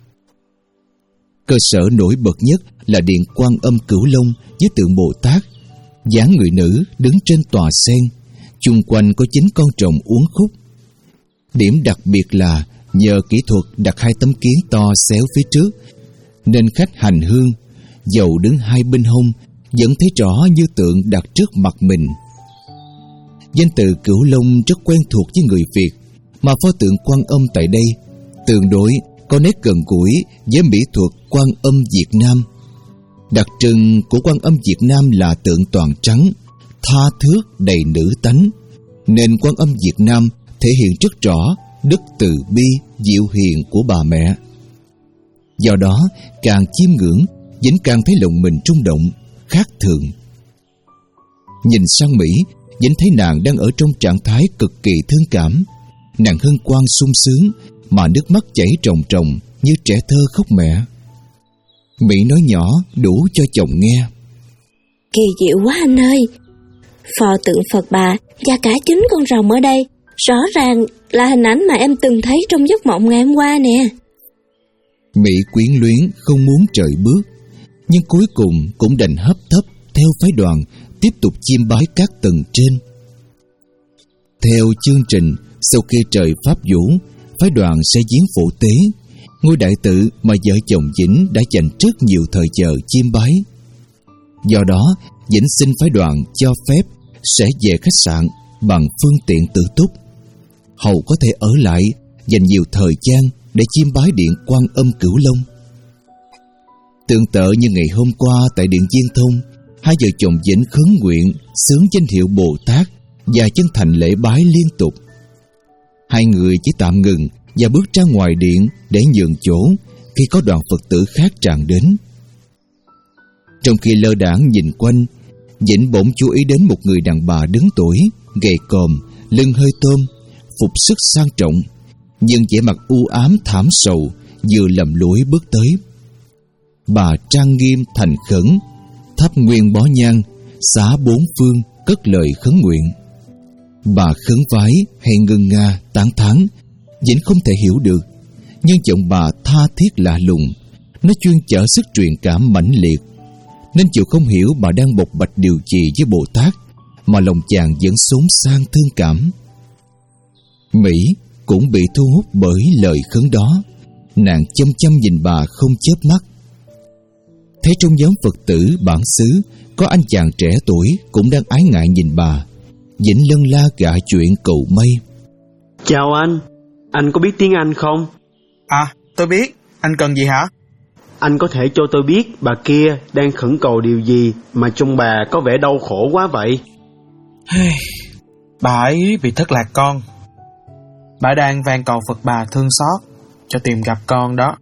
S1: Cơ sở nổi bật nhất là điện Quan Âm Cửu Long với tượng Bồ Tát, dáng người nữ đứng trên tòa sen, chung quanh có chín con rồng uốn khúc. Điểm đặc biệt là nhờ kỹ thuật đặt hai tấm kiến to xéo phía trước, nên khách hành hương dầu đứng hai bên hông vẫn thấy rõ như tượng đặt trước mặt mình. Danh từ Cửu Long rất quen thuộc với người Việt, mà pho tượng Quan Âm tại đây tương đối có nét gần gũi với mỹ thuật Quan Âm Việt Nam. Đặc trưng của Quan Âm Việt Nam là tượng toàn trắng, tha thước đầy nữ tánh, nên Quan Âm Việt Nam thể hiện rất rõ đức từ bi dịu hiền của bà mẹ. Do đó, càng chiêm ngưỡng, Vĩnh càng thấy lòng mình rung động, khác thường. Nhìn sang Mỹ, Vĩnh thấy nàng đang ở trong trạng thái cực kỳ thương cảm. Nàng hân hoan sung sướng, mà nước mắt chảy ròng ròng như trẻ thơ khóc mẹ. Mỹ nói nhỏ đủ cho chồng nghe.
S3: Kỳ diệu quá anh ơi! Pho tượng Phật bà và cả chính con rồng ở đây rõ ràng là hình ảnh mà em từng thấy trong giấc mộng ngày hôm qua nè.
S1: Mỹ quyến luyến không muốn rời bước, nhưng cuối cùng cũng đành hấp tấp theo phái đoàn tiếp tục chiêm bái các tầng trên. Theo chương trình, sau khi trời Pháp Vũ, phái đoàn sẽ viếng Phổ Tế, ngôi đại tự mà vợ chồng Vĩnh đã dành rất nhiều thời giờ chiêm bái. Do đó, Vĩnh xin phái đoàn cho phép sẽ về khách sạn bằng phương tiện tự túc. Hầu có thể ở lại dành nhiều thời gian để chiêm bái điện Quan Âm Cửu Long. Tương tự như ngày hôm qua tại điện Diên Thông, hai vợ chồng Vĩnh khấn nguyện xướng danh hiệu Bồ Tát và chân thành lễ bái liên tục. Hai người chỉ tạm ngừng và bước ra ngoài điện để nhường chỗ khi có đoàn Phật tử khác tràn đến. Trong khi lơ đãng nhìn quanh, Vĩnh bỗng chú ý đến một người đàn bà đứng tuổi, gầy còm, lưng hơi tôm, phục sức sang trọng, nhưng vẻ mặt u ám thảm sầu, vừa lầm lũi bước tới. Bà trang nghiêm thành khẩn, thắp nguyên bó nhang, xá bốn phương, cất lời khấn nguyện. Bà khấn vái hay ngân nga tán thán, Vĩnh không thể hiểu được, nhưng giọng bà tha thiết lạ lùng, nó chuyên chở sức truyền cảm mãnh liệt, nên chịu không hiểu bà đang bộc bạch điều gì với Bồ Tát, mà lòng chàng vẫn xốn sang thương cảm. Mỹ cũng bị thu hút bởi lời khấn đó, nàng chăm chăm nhìn bà không chớp mắt. Thấy trong nhóm Phật tử bản xứ có anh chàng trẻ tuổi cũng đang ái ngại nhìn bà, Vĩnh lân la gạ chuyện cầu may.
S2: Chào anh, anh có biết tiếng Anh không?
S8: À, tôi biết, anh cần gì hả?
S2: Anh có thể cho tôi biết bà kia đang khẩn cầu điều gì mà trông bà có vẻ đau khổ quá vậy?
S8: Bà ấy bị thất lạc con. Bà đang van cầu Phật Bà thương xót cho tìm gặp con đó.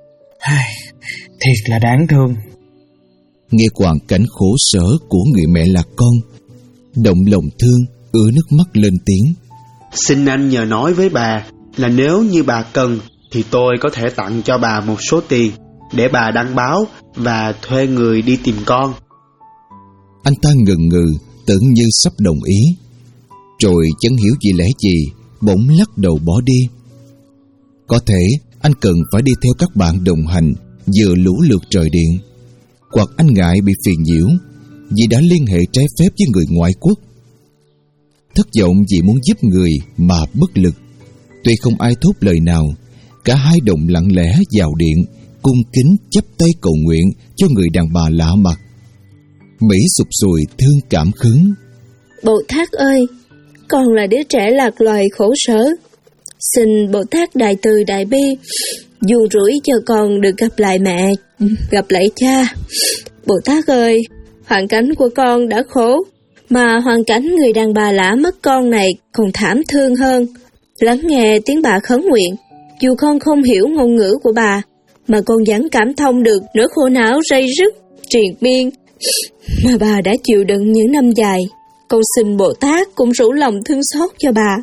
S8: Thiệt là đáng thương.
S1: Nghe hoàn cảnh khổ sở của người mẹ lạc con, động lòng thương, ứa nước mắt lên tiếng.
S2: Xin anh nhờ nói với bà là nếu như bà cần thì tôi có thể tặng cho bà một số tiền để bà đăng báo và thuê người đi tìm con.
S1: Anh ta ngần ngừ, tưởng như sắp đồng ý, rồi chẳng hiểu vì lẽ gì bỗng lắc đầu bỏ đi. Có thể anh cần phải đi theo các bạn đồng hành vừa lũ lượt trời điện, hoặc anh ngại bị phiền nhiễu vì đã liên hệ trái phép với người ngoại quốc. Thất vọng vì muốn giúp người mà bất lực, tuy không ai thốt lời nào, cả hai đồng lặng lẽ vào điện, cung kính chắp tay cầu nguyện cho người đàn bà lạ mặt. Mỹ sụp sùi thương cảm khấn.
S3: Bồ Tát ơi, con là đứa trẻ lạc loài khổ sở, xin Bồ Tát đại từ đại bi dù rủi cho con được gặp lại mẹ, gặp lại cha. Bồ Tát ơi, hoàn cảnh của con đã khổ, mà hoàn cảnh người đàn bà lạ mất con này còn thảm thương hơn. Lắng nghe tiếng bà khấn nguyện, dù con không hiểu ngôn ngữ của bà, mà con vẫn cảm thông được nỗi khổ não rây rứt, triền miên mà bà đã chịu đựng những năm dài. Con xin Bồ Tát cũng rủ lòng thương xót cho bà.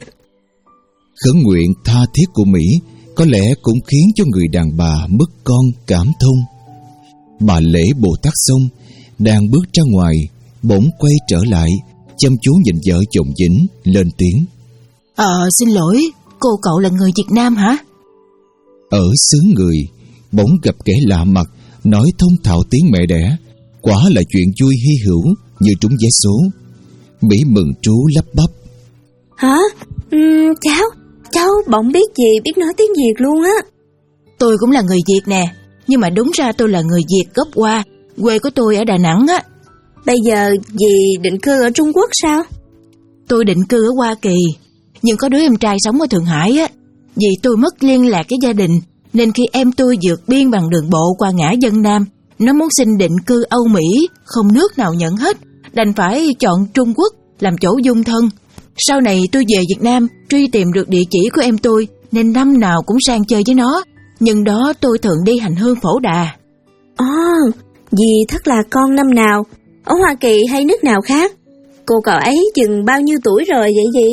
S1: Khấn nguyện tha thiết của Mỹ có lẽ cũng khiến cho người đàn bà mất con cảm thông. Bà lễ Bồ Tát xong, đang bước ra ngoài, bỗng quay trở lại, chăm chú nhìn vợ chồng Vĩnh, lên tiếng.
S6: Ờ, xin lỗi, cô cậu là người Việt Nam hả?
S1: Ở xứ người, bỗng gặp kẻ lạ mặt, nói thông thạo tiếng mẹ đẻ, quả là chuyện vui hy hữu như trúng vé số. Mỹ mừng trú lắp bắp.
S3: Hả? Uhm, cháu, cháu bỗng biết gì, biết nói tiếng Việt luôn á.
S6: Tôi cũng là người Việt nè, nhưng mà đúng ra tôi là người Việt gốc Hoa, quê của tôi ở Đà Nẵng á.
S3: Bây giờ dì định cư ở Trung Quốc sao?
S6: Tôi định cư ở Hoa Kỳ, nhưng có đứa em trai sống ở Thượng Hải á. Vì tôi mất liên lạc với gia đình, nên khi em tôi vượt biên bằng đường bộ qua ngã Vân Nam, nó muốn xin định cư Âu Mỹ, không nước nào nhận hết, đành phải chọn Trung Quốc làm chỗ dung thân. Sau này tôi về Việt Nam, truy tìm được địa chỉ của em tôi, nên năm nào cũng sang chơi với nó. Nhưng đó tôi thường đi hành hương Phổ Đà.
S3: Ồ, oh, dì thất lạc con năm nào? Ở Hoa Kỳ hay nước nào khác? Cô cậu ấy chừng bao nhiêu tuổi rồi vậy dì?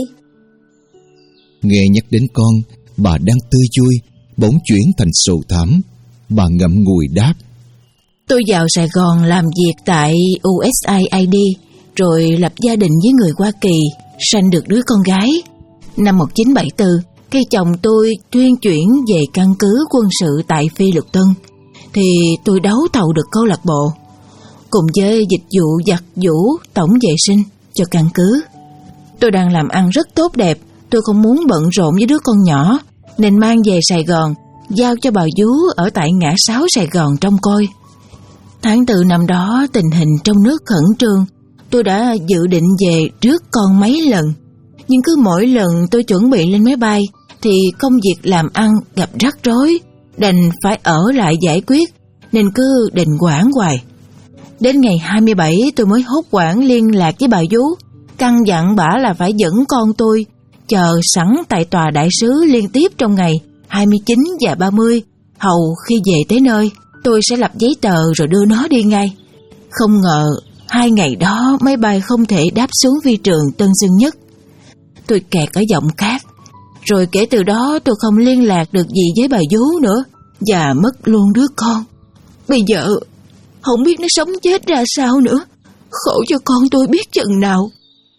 S1: Nghe nhắc đến con, bà đang tươi vui, bỗng chuyển thành sầu thảm. Bà ngậm ngùi đáp.
S6: Tôi vào Sài Gòn làm việc tại u ét a i đê, rồi lập gia đình với người Hoa Kỳ, sanh được đứa con gái. Năm một nghìn chín trăm bảy mươi tư, khi chồng tôi tuyên chuyển về căn cứ quân sự tại Phi Luật Tân, thì tôi đấu thầu được câu lạc bộ, cùng với dịch vụ giặt giũ, tổng vệ sinh cho căn cứ. Tôi đang làm ăn rất tốt đẹp, tôi không muốn bận rộn với đứa con nhỏ, nên mang về Sài Gòn, giao cho bà vú ở tại ngã sáu Sài Gòn trông coi. Tháng tư năm đó, tình hình trong nước khẩn trương, tôi đã dự định về rước con mấy lần. Nhưng cứ mỗi lần tôi chuẩn bị lên máy bay thì công việc làm ăn gặp rắc rối, đành phải ở lại giải quyết, nên cứ định quản hoài. Đến ngày hai mươi bảy tôi mới hốt hoảng liên lạc với bà vú, căn dặn bả là phải dẫn con tôi chờ sẵn tại tòa đại sứ liên tiếp trong ngày hai mươi chín và ba mươi, hầu khi về tới nơi tôi sẽ lập giấy tờ rồi đưa nó đi ngay. Không ngờ hai ngày đó máy bay không thể đáp xuống phi trường Tân Sơn Nhất. Tôi kẹt ở giọng cát, rồi kể từ đó tôi không liên lạc được gì với bà vú nữa, và mất luôn đứa con. Bây giờ không biết nó sống chết ra sao nữa, khổ cho con tôi biết chừng nào.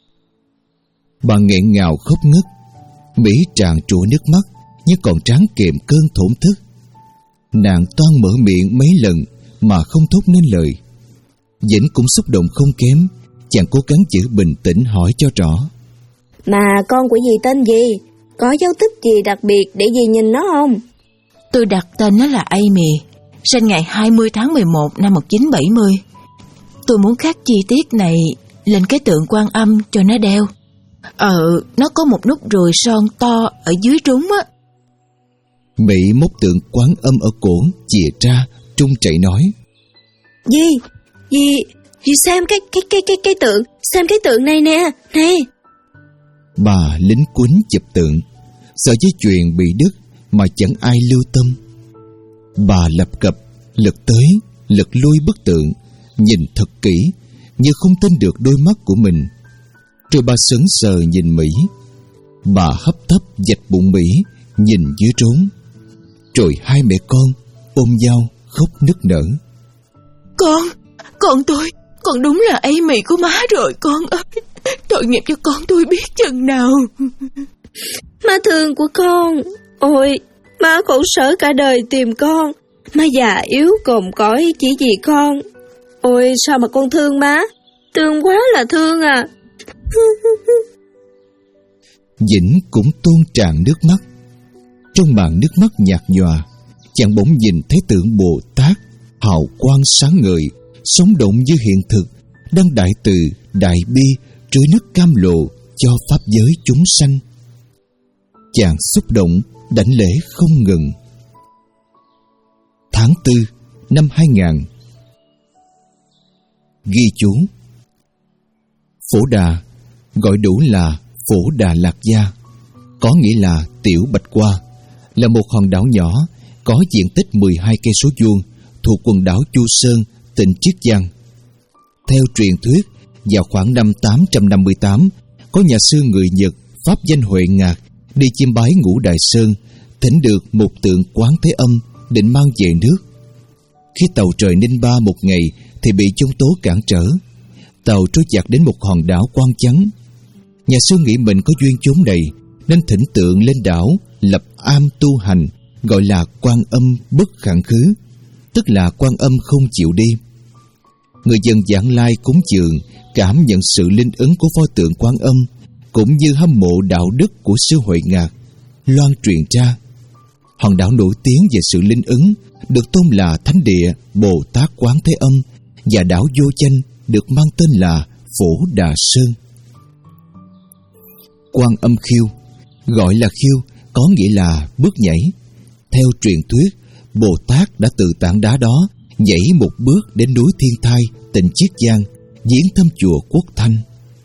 S1: Bà nghẹn ngào khóc ngất. Mỹ tràn trụa nước mắt nhưng còn tráng kiệm cơn thổn thức. Nàng toan mở miệng mấy lần mà không thốt nên lời. Vĩnh cũng xúc động không kém. Chàng cố gắng giữ bình tĩnh hỏi cho rõ.
S3: Mà con của dì tên gì? Có dấu tích gì đặc biệt để dì nhìn nó không?
S6: Tôi đặt tên nó là Amy, sinh ngày hai mươi tháng mười một năm một nghìn chín trăm bảy mươi. Tôi muốn khắc chi tiết này lên cái tượng Quan Âm cho nó đeo. Ờ, nó có một nút ruồi son to ở dưới trúng á.
S1: Mỹ móc tượng Quán Âm ở cổ chìa ra, trung chảy nói.
S3: Dì, dì, dì xem cái cái cái cái cái tượng, xem cái tượng này nè, này.
S1: Bà lính quýnh chụp tượng, sợ dây chuyền bị đứt mà chẳng ai lưu tâm. Bà lập cập lật tới lật lui bức tượng, nhìn thật kỹ như không tin được đôi mắt của mình. Rồi bà sững sờ nhìn Mỹ. Bà hấp tấp vạch bụng Mỹ nhìn dưới trốn. Rồi hai mẹ con ôm nhau khóc nức nở.
S6: Con, con tôi, con đúng là Amy của má rồi con ơi. Tội nghiệp cho con tôi biết chừng nào.
S3: Má thương của con. Ôi, má khổ sở cả đời tìm con. Má già yếu còm cõi chỉ vì con. Ôi, sao mà con thương má. Thương quá là thương à.
S1: Vĩnh cũng tuôn tràn nước mắt. Trong màn nước mắt nhạt nhòa, chàng bỗng nhìn thấy tượng Bồ Tát hào quang sáng ngời, sống động như hiện thực, đang đại từ đại bi trôi nước cam lộ cho pháp giới chúng sanh. Chàng xúc động đảnh lễ không ngừng. Tháng tư năm hai nghìn. Ghi chú: Phổ Đà gọi đủ là Phổ Đà Lạc Gia, có nghĩa là Tiểu Bạch Qua, là một hòn đảo nhỏ có diện tích mười hai cây số vuông thuộc quần đảo Chu Sơn, tỉnh Chiết Giang. Theo truyền thuyết, vào khoảng năm tám trăm năm mươi tám, có nhà sư người Nhật pháp danh Huệ Ngạc đi chiêm bái Ngũ Đại Sơn, thỉnh được một tượng Quán Thế Âm định mang về nước. Khi tàu rời Ninh Ba một ngày thì bị giông tố cản trở. Tàu trôi dạt đến một hòn đảo quang vắng. Nhà sư nghĩ mình có duyên chốn này nên thỉnh tượng lên đảo lập am tu hành, gọi là Quan Âm bất khẳng khứ, tức là Quan Âm không chịu đi. Người dân vãng lai cúng dường, cảm nhận sự linh ứng của pho tượng Quan Âm, cũng như hâm mộ đạo đức của sư Huệ Ngạc, loan truyền ra. Hòn đảo nổi tiếng về sự linh ứng được tôn là thánh địa Bồ Tát Quán Thế Âm, và đảo vô danh được mang tên là Phổ Đà Sơn. Quan Âm khiêu, gọi là khiêu, có nghĩa là bước nhảy. Theo truyền thuyết, Bồ Tát đã từ tảng đá đó nhảy một bước đến núi Thiên Thai, tỉnh Chiết Giang, viếng thăm chùa Quốc Thanh.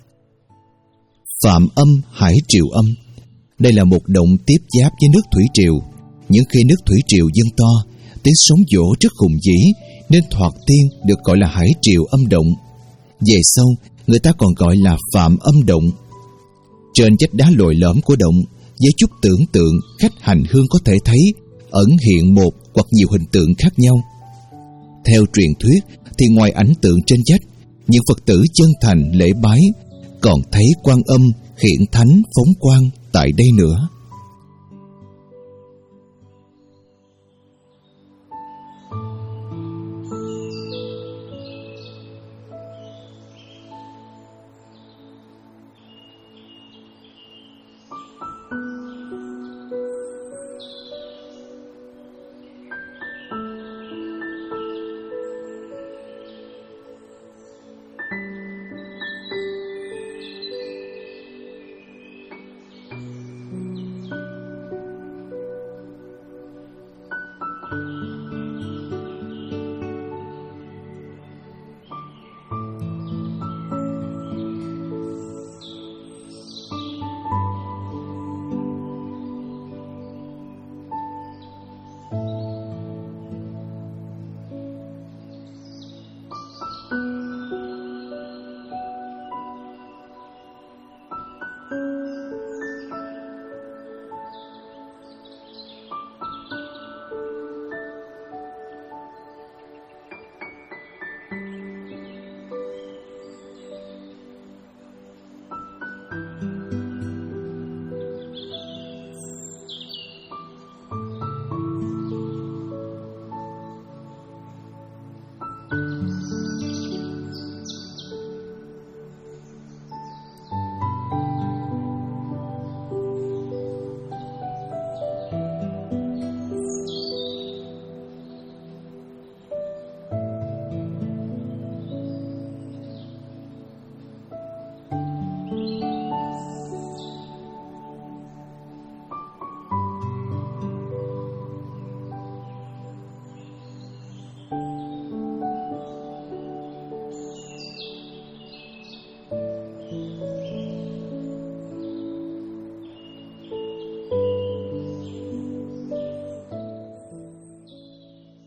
S1: Phạm Âm Hải Triều Âm, đây là một động tiếp giáp với nước thủy triều. Những khi nước thủy triều dâng to, tiếng sóng vỗ rất hùng vĩ, nên thoạt tiên được gọi là Hải Triều Âm Động. Về sau, người ta còn gọi là Phạm Âm Động. Trên vách đá lồi lõm của động, với chút tưởng tượng, khách hành hương có thể thấy ẩn hiện một hoặc nhiều hình tượng khác nhau. Theo truyền thuyết thì ngoài ảnh tượng trên vách, những Phật tử chân thành lễ bái còn thấy Quan Âm hiện thánh phóng quang tại đây nữa.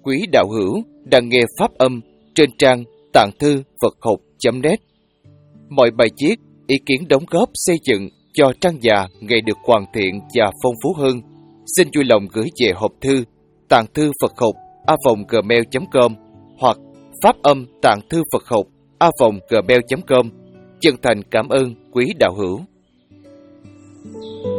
S1: quý đạo hữu đang nghe pháp âm trên trang tạng thư Phật học chấm net. Mọi bài viết, ý kiến đóng góp xây dựng cho trang già ngày được hoàn thiện và phong phú hơn, xin vui lòng gửi về hộp thư tạng thư Phật học a vòng gmail chấm com hoặc pháp âm tạng thư Phật học a vòng gmail chấm com. Chân thành cảm ơn quý đạo hữu.